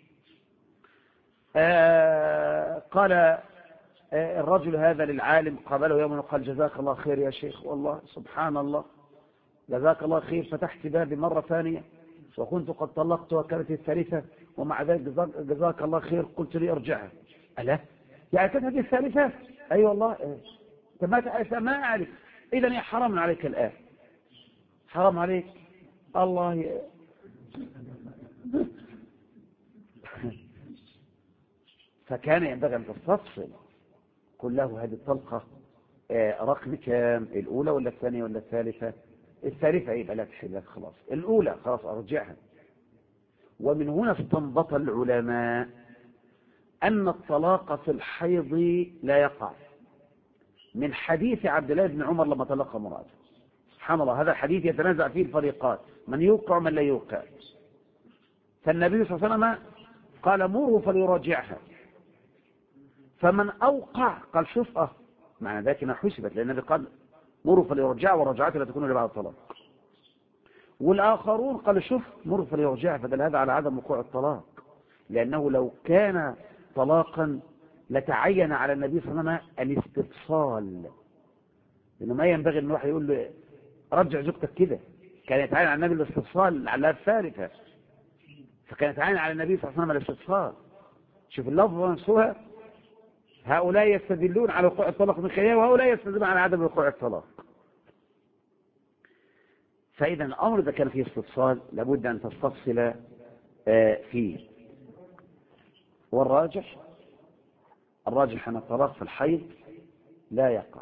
قال الرجل هذا للعالم، قابله يوما وقال جزاك الله خير يا شيخ، والله سبحان الله جزاك الله خير، فتحت بابي مرة ثانية وكنت قد طلقت وكانت الثالثة ومع ذلك جزاك الله خير قلت لي ارجعها. ألا يعني كانت هذه الثالثة؟ أي والله ما أعرف. إذن هي حرام عليك الآن، حرام عليك. الله فكان ينبغي أن تستفصل كله. هذه الطلقة رقم كام؟ الأولى ولا الثانية ولا الثالثة؟ الثالثة يبقى لا تحل لك خلاص، الأولى خلاص أرجعها. ومن هنا استنبط العلماء أن الطلاق في الحيض لا يقع من حديث عبد الله بن عمر لما طلق مراته. سبحان الله، هذا الحديث يتنازع فيه الفريقات، من يوقع ومن لا يوقع. فالنبي صلى الله عليه وسلم قال مره فليراجعها، فمن أوقع قال شوف معنى ذلك انها حسبت، لأن النبي قال مره فليرجعها والرجعات لا تكون إلا بعد الطلاق. والآخرون قالوا شوف مره فليرجعها، فدل هذا على عدم وقوع الطلاق، لأنه لو كان طلاقا لتعين على النبي صلى الله عليه وسلم الاستفصال، لأنه ما ينبغي أن الواحد يقول له رجع زوجتك كده. كان يتعين على النبي الاستفصال على الثالثة، فكان يتعين على النبي صلى الله عليه وسلم الاستفصال. شوف اللفظ نفسها، هؤلاء يستدلون على وقوع الطلاق من خلال، وهؤلاء يستدلون على عدم وقوع الطلاق. فإذا الأمر إذا كان فيه استفصال لابد أن تستفصل فيه. والراجح أن الطلاق في الحيض لا يقع.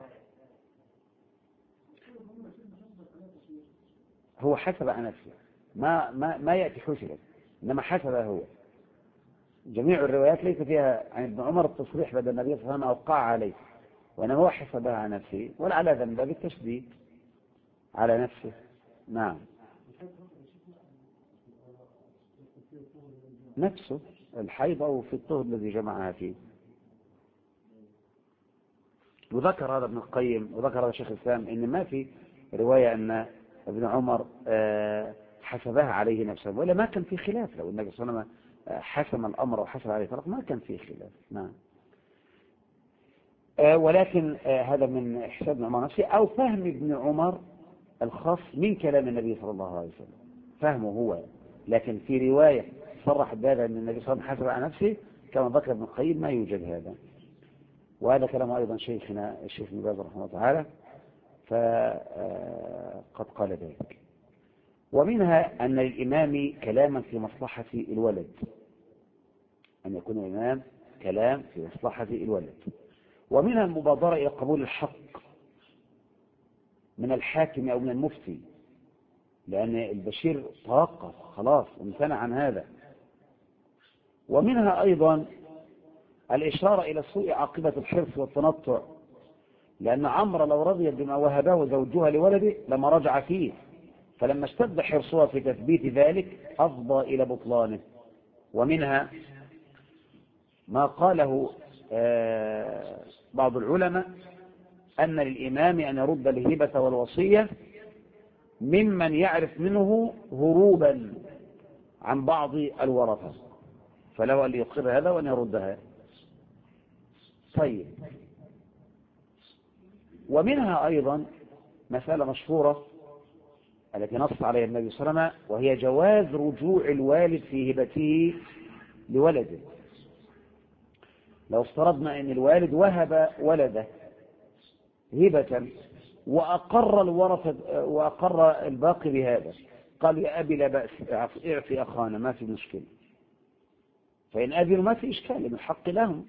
هو حسب عن نفسه، ما يأتي حسبا، إنما حسب هو. جميع الروايات ليس فيها عن ابن عمر التصريح بدل النبي صلى الله عليه وسلم أوقع عليه، وإنما هو حسبها عن نفسه، ولعل ذنب بالتشديد على نفسه. نعم، نفسه الحيض أو في الطهر الذي جمعها فيه. وذكر هذا ابن القيم وذكر هذا شيخ الإسلام إن ما في رواية أن ابن عمر حسبها عليه نفسه، ولا ما كان في خلاف. لو النبي صلى الله عليه وسلم حسم الأمر وحسب عليه طلاق ما كان في خلاف. نعم. ولكن هذا من حساب ابن عمر نفسه أو فهم ابن عمر الخاص من كلام النبي صلى الله عليه وسلم، فهمه هو. لكن في رواية صرح بهذا أن النبي صلى الله عليه وسلم حسب على نفسه كما ذكر ابن القيم ما يوجد هذا. وهذا كلام أيضا شيخنا الشيخ ابن باز رحمه الله تعالى، فقد قال ذلك. ومنها أن للإمام كلاما في مصلحة الولد، أن يكون الإمام كلام في مصلحة الولد. ومنها المبادرة إلى قبول الحق من الحاكم أو من المفتي، لأن البشير توقف خلاص وامتنع عن هذا. ومنها أيضا الإشارة إلى سوء عاقبة الحرص والتنطع، لأن عمرو لو رضيت بما وهبه زوجها لولده لما رجع فيه، فلما اشتد حرصها في تثبيت ذلك أفضى إلى بطلانه. ومنها ما قاله بعض العلماء أن للإمام أن يرد الهبة والوصية ممن يعرف منه هروبا عن بعض الورثة، فله أن يقر هذا وأن يردها. طيب، ومنها أيضا مسألة مشهورة التي نص عليها النبي صلى الله عليه وسلم، وهي جواز رجوع الوالد في هبته لولده. لو افترضنا أن الوالد وهب ولده هبة وأقر الورثة وأقر الباقي بهذا، قال يا أبي لا بأس اعفي أخانا ما في مشكلة، فإن أذنوا ما في إشكال من الحق لهم.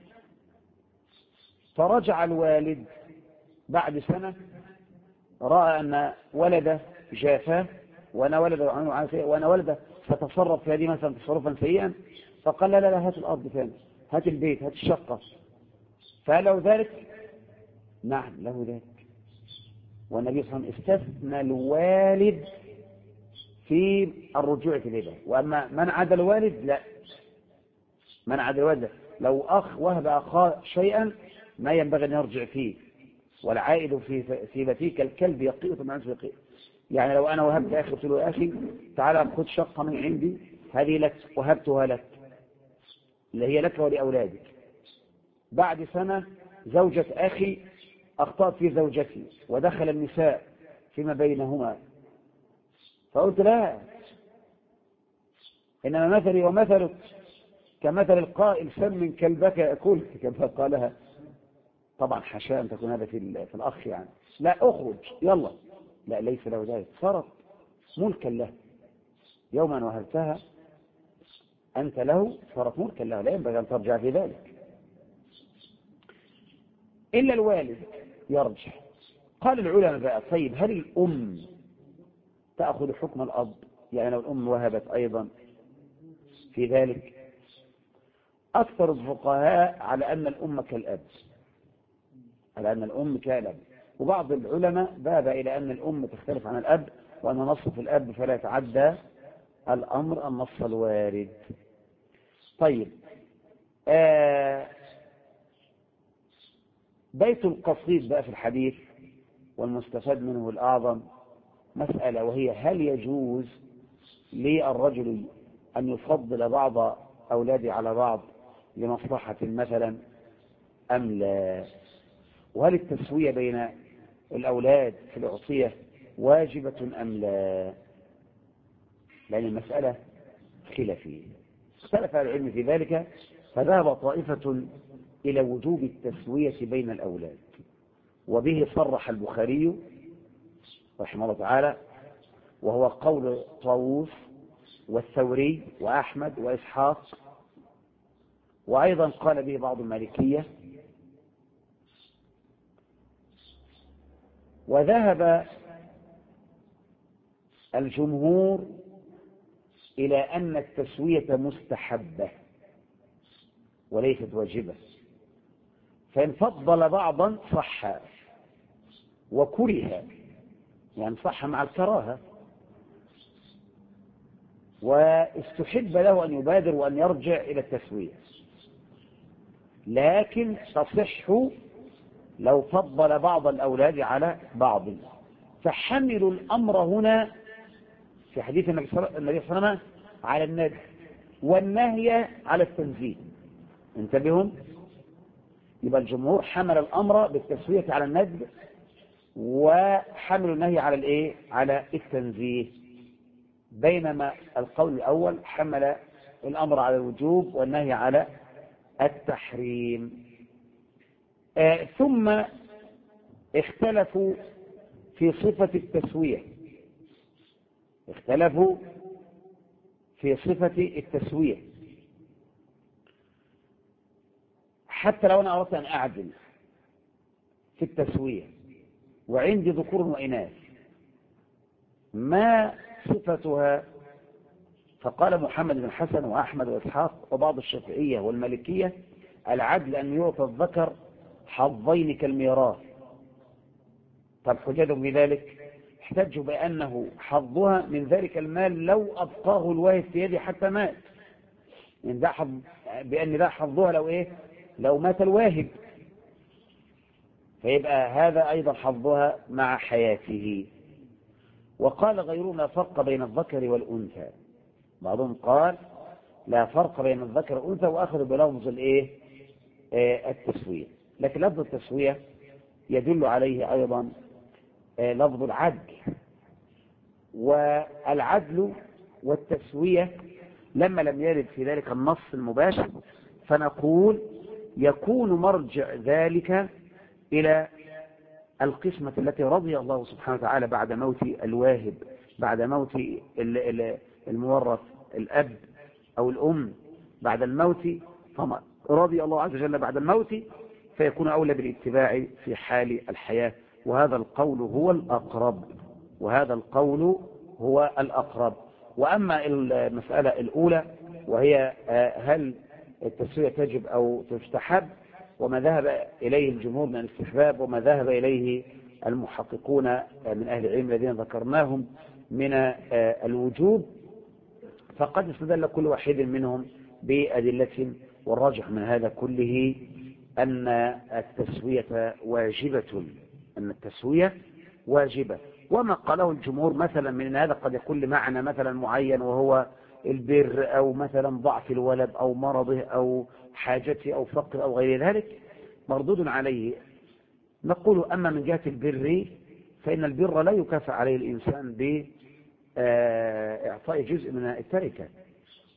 فرجع الوالد بعد سنة رأى أن ولده جافاه وأنا ولده ستصرف في هذه مثلا تصرفا سيئا، فقال لا هات الأرض ثاني، هات البيت، هات الشقة. فهل له ذلك؟ نعم له ذلك. والنبي صلى الله عليه وسلم استثنى الوالد في الرجوع في الهبة. وأما من عدا الوالد لا، من عدا الوالد لو أخ وهب أخاه شيئا ما ينبغي أن يرجع فيه، والعائد في هبته كالكلب يقيء ثم ينسى يقيء. يعني لو أنا وهبت أخي قلت له يا أخي تعالى خذ شقة من عندي هذه لك وهبتها لك اللي هي لك ولأولادك، بعد سنة زوجة أخي أخطأت في زوجتي ودخل النساء فيما بينهما، فقلت لا إنما مثلي ومثلك كمثل القائل سم كلبك يأكلك كما قالها. طبعا حاشا أن تكون هذا في الأخ يعني، لا أخرج يلا، لا ليس له ذلك، صارت ملكا له. يوم أن وهبتها أنت له صارت ملكا له، لا ينبغي أن ترجع في ذلك إلا الوالد يرجع. قال العلماء بقى طيب هل الأم تأخذ حكم الأب؟ يعني لو الأم وهبت أيضا في ذلك. أكثر الفقهاء على أن الأم كالأب، على أن الأم كالأب، وبعض العلماء ذهب إلى أن الأم تختلف عن الأب، وأن نص في الأب فلا يتعدى الأمر النص الوارد. طيب بيت القصيد بقى في الحديث والمستفاد منه الأعظم مسألة، وهي هل يجوز للرجل أن يفضل بعض أولاده على بعض لمصلحة مثلا أم لا؟ وهل التسوية بين الأولاد في العطية واجبة أم لا؟ لأن المسألة خلافية، اختلف العلم في ذلك، فذهب طائفة إلى وجوب التسوية بين الأولاد، وبه صرح البخاري رحمه الله تعالى، وهو قول طاووس والثوري وأحمد وإسحاق، وأيضا قال به بعض المالكية. وذهب الجمهور إلى أن التسوية مستحبة وليست واجبة، فإن فضل بعضا صح وكره، يعني صح مع الكراهة، واستحب له أن يبادر وأن يرجع إلى التسوية، لكن تصح لو فضل بعض الأولاد على بعض. فحملوا الأمر هنا في حديث النبي صلى الله عليه وسلم على الندب والنهي على التنزيه. انتبهوا، يبقى الجمهور حمل الأمر بالتسوية على الندب، وحمل النهي على الايه؟ على التنزيه، بينما القول الأول حمل الأمر على الوجوب والنهي على التحريم. ثم اختلفوا في صفة التسوية، اختلفوا في صفة التسوية. حتى لو أنا أردت أن أعدل في التسوية وعندي ذكور وإناث، ما صفتها؟ فقال محمد بن حسن وأحمد وإسحاق وبعض الشافعية والمالكية العدل أن يعطى الذكر حظين كالميراث. طب حجتهم بذلك احتجوا بأنه حظها من ذلك المال لو أبقاه الواهب في يده حتى مات، يعني ده حظ، بأن ده حظها لو إيه؟ لو مات الواهب، فيبقى هذا أيضا حظها مع حياته. وقال غيرهم لا فرق بين الذكر والأنثى، بعضهم قال لا فرق بين الذكر والأنثى، وأخذوا بلفظ الإيه؟ التسوية. لكن لفظ التسوية يدل عليه أيضا لفظ العدل، والعدل والتسوية لما لم يرد في ذلك النص المباشر، فنقول يكون مرجع ذلك إلى القسمة التي رضي الله سبحانه وتعالى بعد موت الواهب، بعد موت المورث الأب أو الأم بعد الموت، فما رضي الله عز وجل بعد الموت، فيكون أولى بالاتباع في حال الحياة. وهذا القول هو الأقرب، وهذا القول هو الأقرب. وأما المسألة الأولى وهي هل التسوية تجب أو تستحب، وما ذهب إليه الجمهور من الاستحباب، وما ذهب إليه المحققون من أهل العلم الذين ذكرناهم من الوجوب، فقد استدل كل واحد منهم بأدلة، والراجح من هذا كله أن التسوية واجبة، أن التسوية واجبة. وما قاله الجمهور مثلا من هذا قد يكون لمعنى مثلا معين، وهو البر، أو مثلا ضعف الولد أو مرضه أو حاجته أو فقر أو غير ذلك، مردود عليه. نقول أما من جهة البر فإن البر لا يكافئ عليه الإنسان بإعطاء جزء من التركة،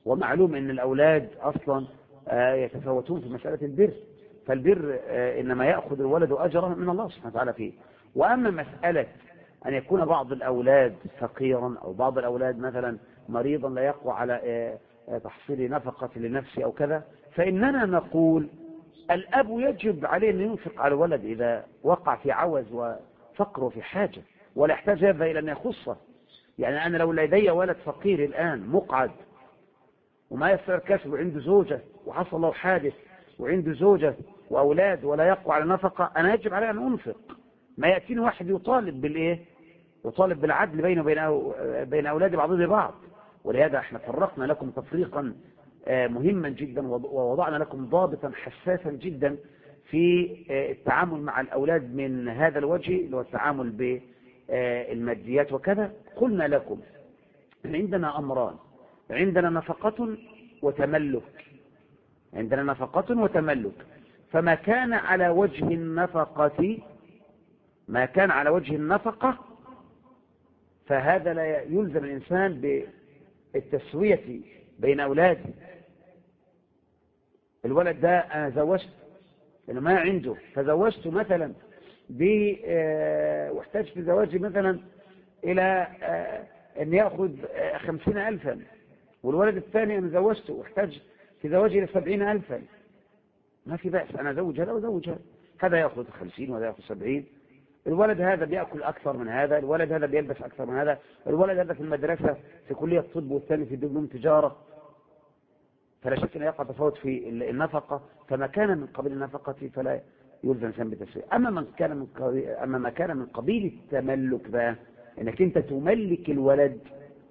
ومعلوم أن الأولاد أصلا يتفاوتون في مسألة البر، فالبر إنما يأخذ الولد أجره من الله سبحانه وتعالى فيه. وأما مسألة أن يكون بعض الأولاد فقيرا أو بعض الأولاد مثلا مريضا لا يقوى على تحصيل نفقة لنفسه أو كذا، فإننا نقول الأب يجب عليه أن ينفق على الولد إذا وقع في عوز وفقر وفي حاجة، ولا يحتاج هذا إلى أن يخصه. يعني أنا لو لدي ولد فقير الآن مقعد وما يستطيع كسب وعنده زوجة وحصل له حادث وعنده زوجة وأولاد ولا يقوى على نفقة، أنا يجب عليه أن أنفق. ما يأتيني واحد يطالب بالإيه؟ يطالب بالعدل بينه وبين أولاد بعضهم ببعض. ولهذا احنا فرقنا لكم تفريقا مهما جدا، ووضعنا لكم ضابطا حساسا جدا في التعامل مع الأولاد من هذا الوجه اللي هو التعامل بالماديات وكذا. قلنا لكم عندنا أمران، عندنا نفقة وتملك، عندنا نفقة وتملك. فما كان على وجه النفقة، ما كان على وجه النفقة فهذا لا يلزم الإنسان بالتسوية بين أولاده. الولد ده أنا زوجت لأنه ما عنده، فزوجته مثلا واحتاج في زواجي مثلا إلى أن يأخذ 50,000، والولد الثاني أنا زوجته واحتاج في زواجي إلى 70,000، ما في بأس، أنا زوج هذا وزوج هذا، هذا يأخذ 50 وهذا يأخذ 70. الولد هذا بيأكل أكثر من هذا، الولد هذا بيلبس أكثر من هذا، الولد هذا في المدرسة في كلية الطب والثاني في دبلوم تجارة، فلا شك أن يقع تفاوت في النفقة. فما كان من قبيل النفقة فلا يلزم الإنسان بتسوية. أما ما كان من قبيل التملك بقى، إنك أنت تملك الولد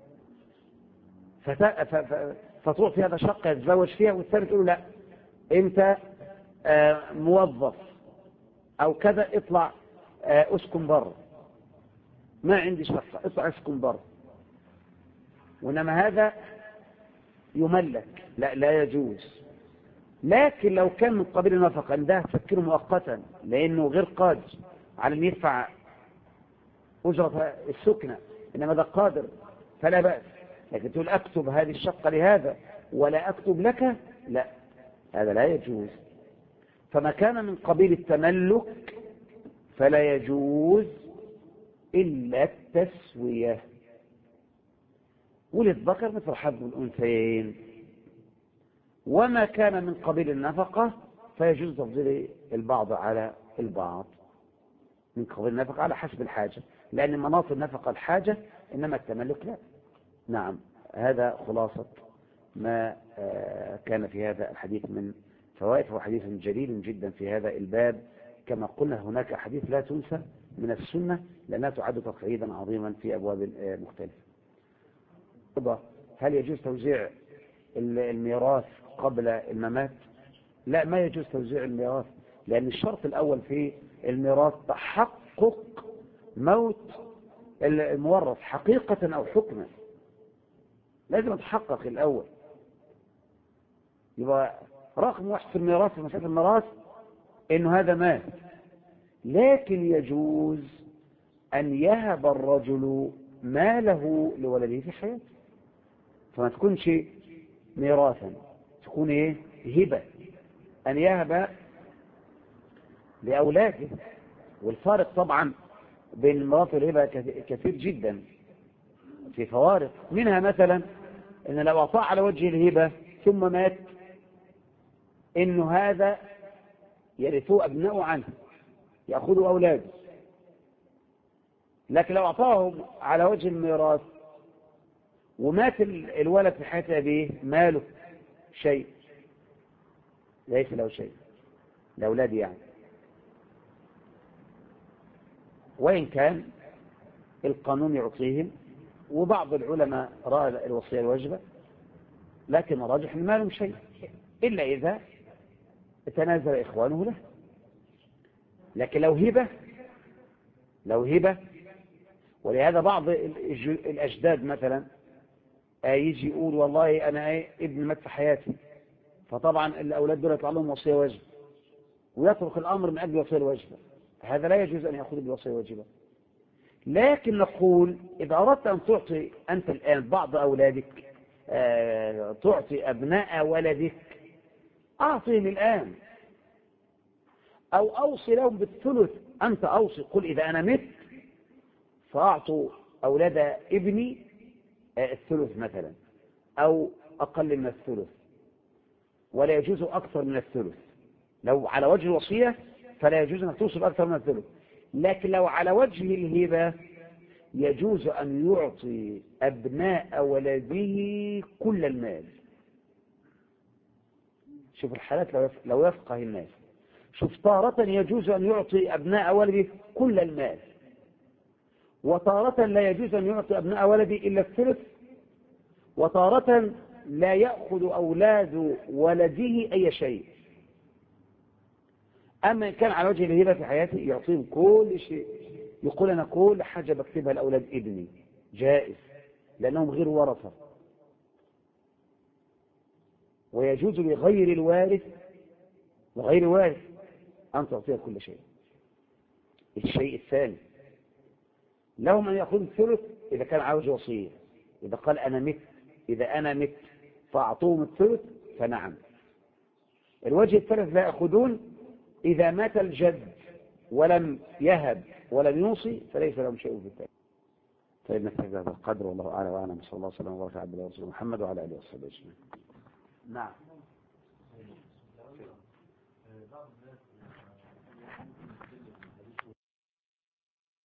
فتروح في هذا شقة يتزوج فيها، والثاني تقول له لا أنت موظف أو كذا، اطلع اسكن بره، ما عندي شقة، اطلع اسكن بره. وإنما هذا يملك، لا يجوز. لكن لو كان من قبيل النفقة أن ده تفكيره مؤقتا لأنه غير قادر على أن يدفع أجرة السكنة، إنما ده قادر فلا بأس. لكن تقول أكتب هذه الشقة لهذا ولا أكتب لك، لا، هذا لا يجوز. فما كان من قبيل التملك فلا يجوز إلا التسوية. وللذكر مثل حظ الأنثيين. وما كان من قبيل النفقة فيجوز تفضيل البعض على البعض من قبيل النفقة على حسب الحاجة، لأن مناط النفقة الحاجة، إنما التملك لا. نعم، هذا خلاصة ما كان في هذا الحديث من فوائد. هو حديث جليل جدا في هذا الباب. كما قلنا هناك حديث لا تنسى من السنة لأنها تعد تقعيدا عظيما في أبواب مختلفة. هل يجوز توزيع الميراث قبل الممات؟ لا، ما يجوز توزيع الميراث، لأن الشرط الأول في الميراث تحقق موت المورث حقيقة أو حكما، لازم يتحقق الأول. يبقى رقم واحد في الميراث في مسألة الميراث إنه هذا مات. لكن يجوز أن يهب الرجل ماله لولده في حياته، فما تكونش ميراثا، تكون ايه؟ هبة، أن يهب لأولاده. والفارق طبعا بين الميراث والهبة كثير جدا، في فوارق منها مثلا إن لو أطاع على وجه الهبة ثم مات إنه هذا يرثوه أبناءه عنه، يأخذوا أولاده. لكن لو أعطاهم على وجه الميراث ومات الولد في حياة أبيه، ماله شيء، ليس له شيء، الأولاد يعني. وإن كان القانون يعطيهم، وبعض العلماء رأى الوصية الواجبة، لكن الراجح أن ما لهم شيء إلا إذا تنازل إخوانه له. لكن لو هبة، ولهذا بعض الأجداد مثلا يجي يقول والله أنا ابن مات في حياتي، فطبعا الأولاد دول يطلع لهم وصية واجبة ويترك الأمر من أجل وصية واجبة، هذا لا يجوز أن يأخذ بالوصية واجبة. لكن نقول إذا أردت أن تعطي أنت الآن بعض أولادك تعطي أبناء ولدك أعطهم الآن، أو أوصي لهم بالثلث. أنت أوصي، قل إذا أنا مت فأعطوا أولاد ابني الثلث مثلا، أو أقل من الثلث، ولا يجوز أكثر من الثلث. لو على وجه الوصية فلا يجوز أن توصل أكثر من الثلث، لكن لو على وجه الهبة يجوز أن يعطي أبناء ولده كل المال. شوف الحالات لو يفقه الناس. شوف، تارة يجوز أن يعطي أبناء ولده كل المال، وتارة لا يجوز أن يعطي أبناء ولده إلا الثلث، وتارة لا يأخذ أولاد ولده أي شيء. أما إن كان على وجه الهبة في حياته يعطيهم كل شيء، يقول أنا كل حاجة بكتبها لأولاد ابني، جائز لأنهم غير ورثة. ويجوز لغير الوارث أن تعطيها كل شيء. الشيء الثاني، لهم أن يأخذوا الثلث إذا كان على وجه وصية. إذا قال إذا أنا مت فأعطوهم الثلث فنعم. الوجه الثالث لا يأخذون إذا مات الجد ولم يهب ولم يوصي فليس لهم شيء في الثالث. طيب نكتفي بهذا القدر، والله أعلم وأعلم. صلى الله وسلم وبارك على عبده ورسوله محمد وعلى آله وصحبه أجمعين. نعم.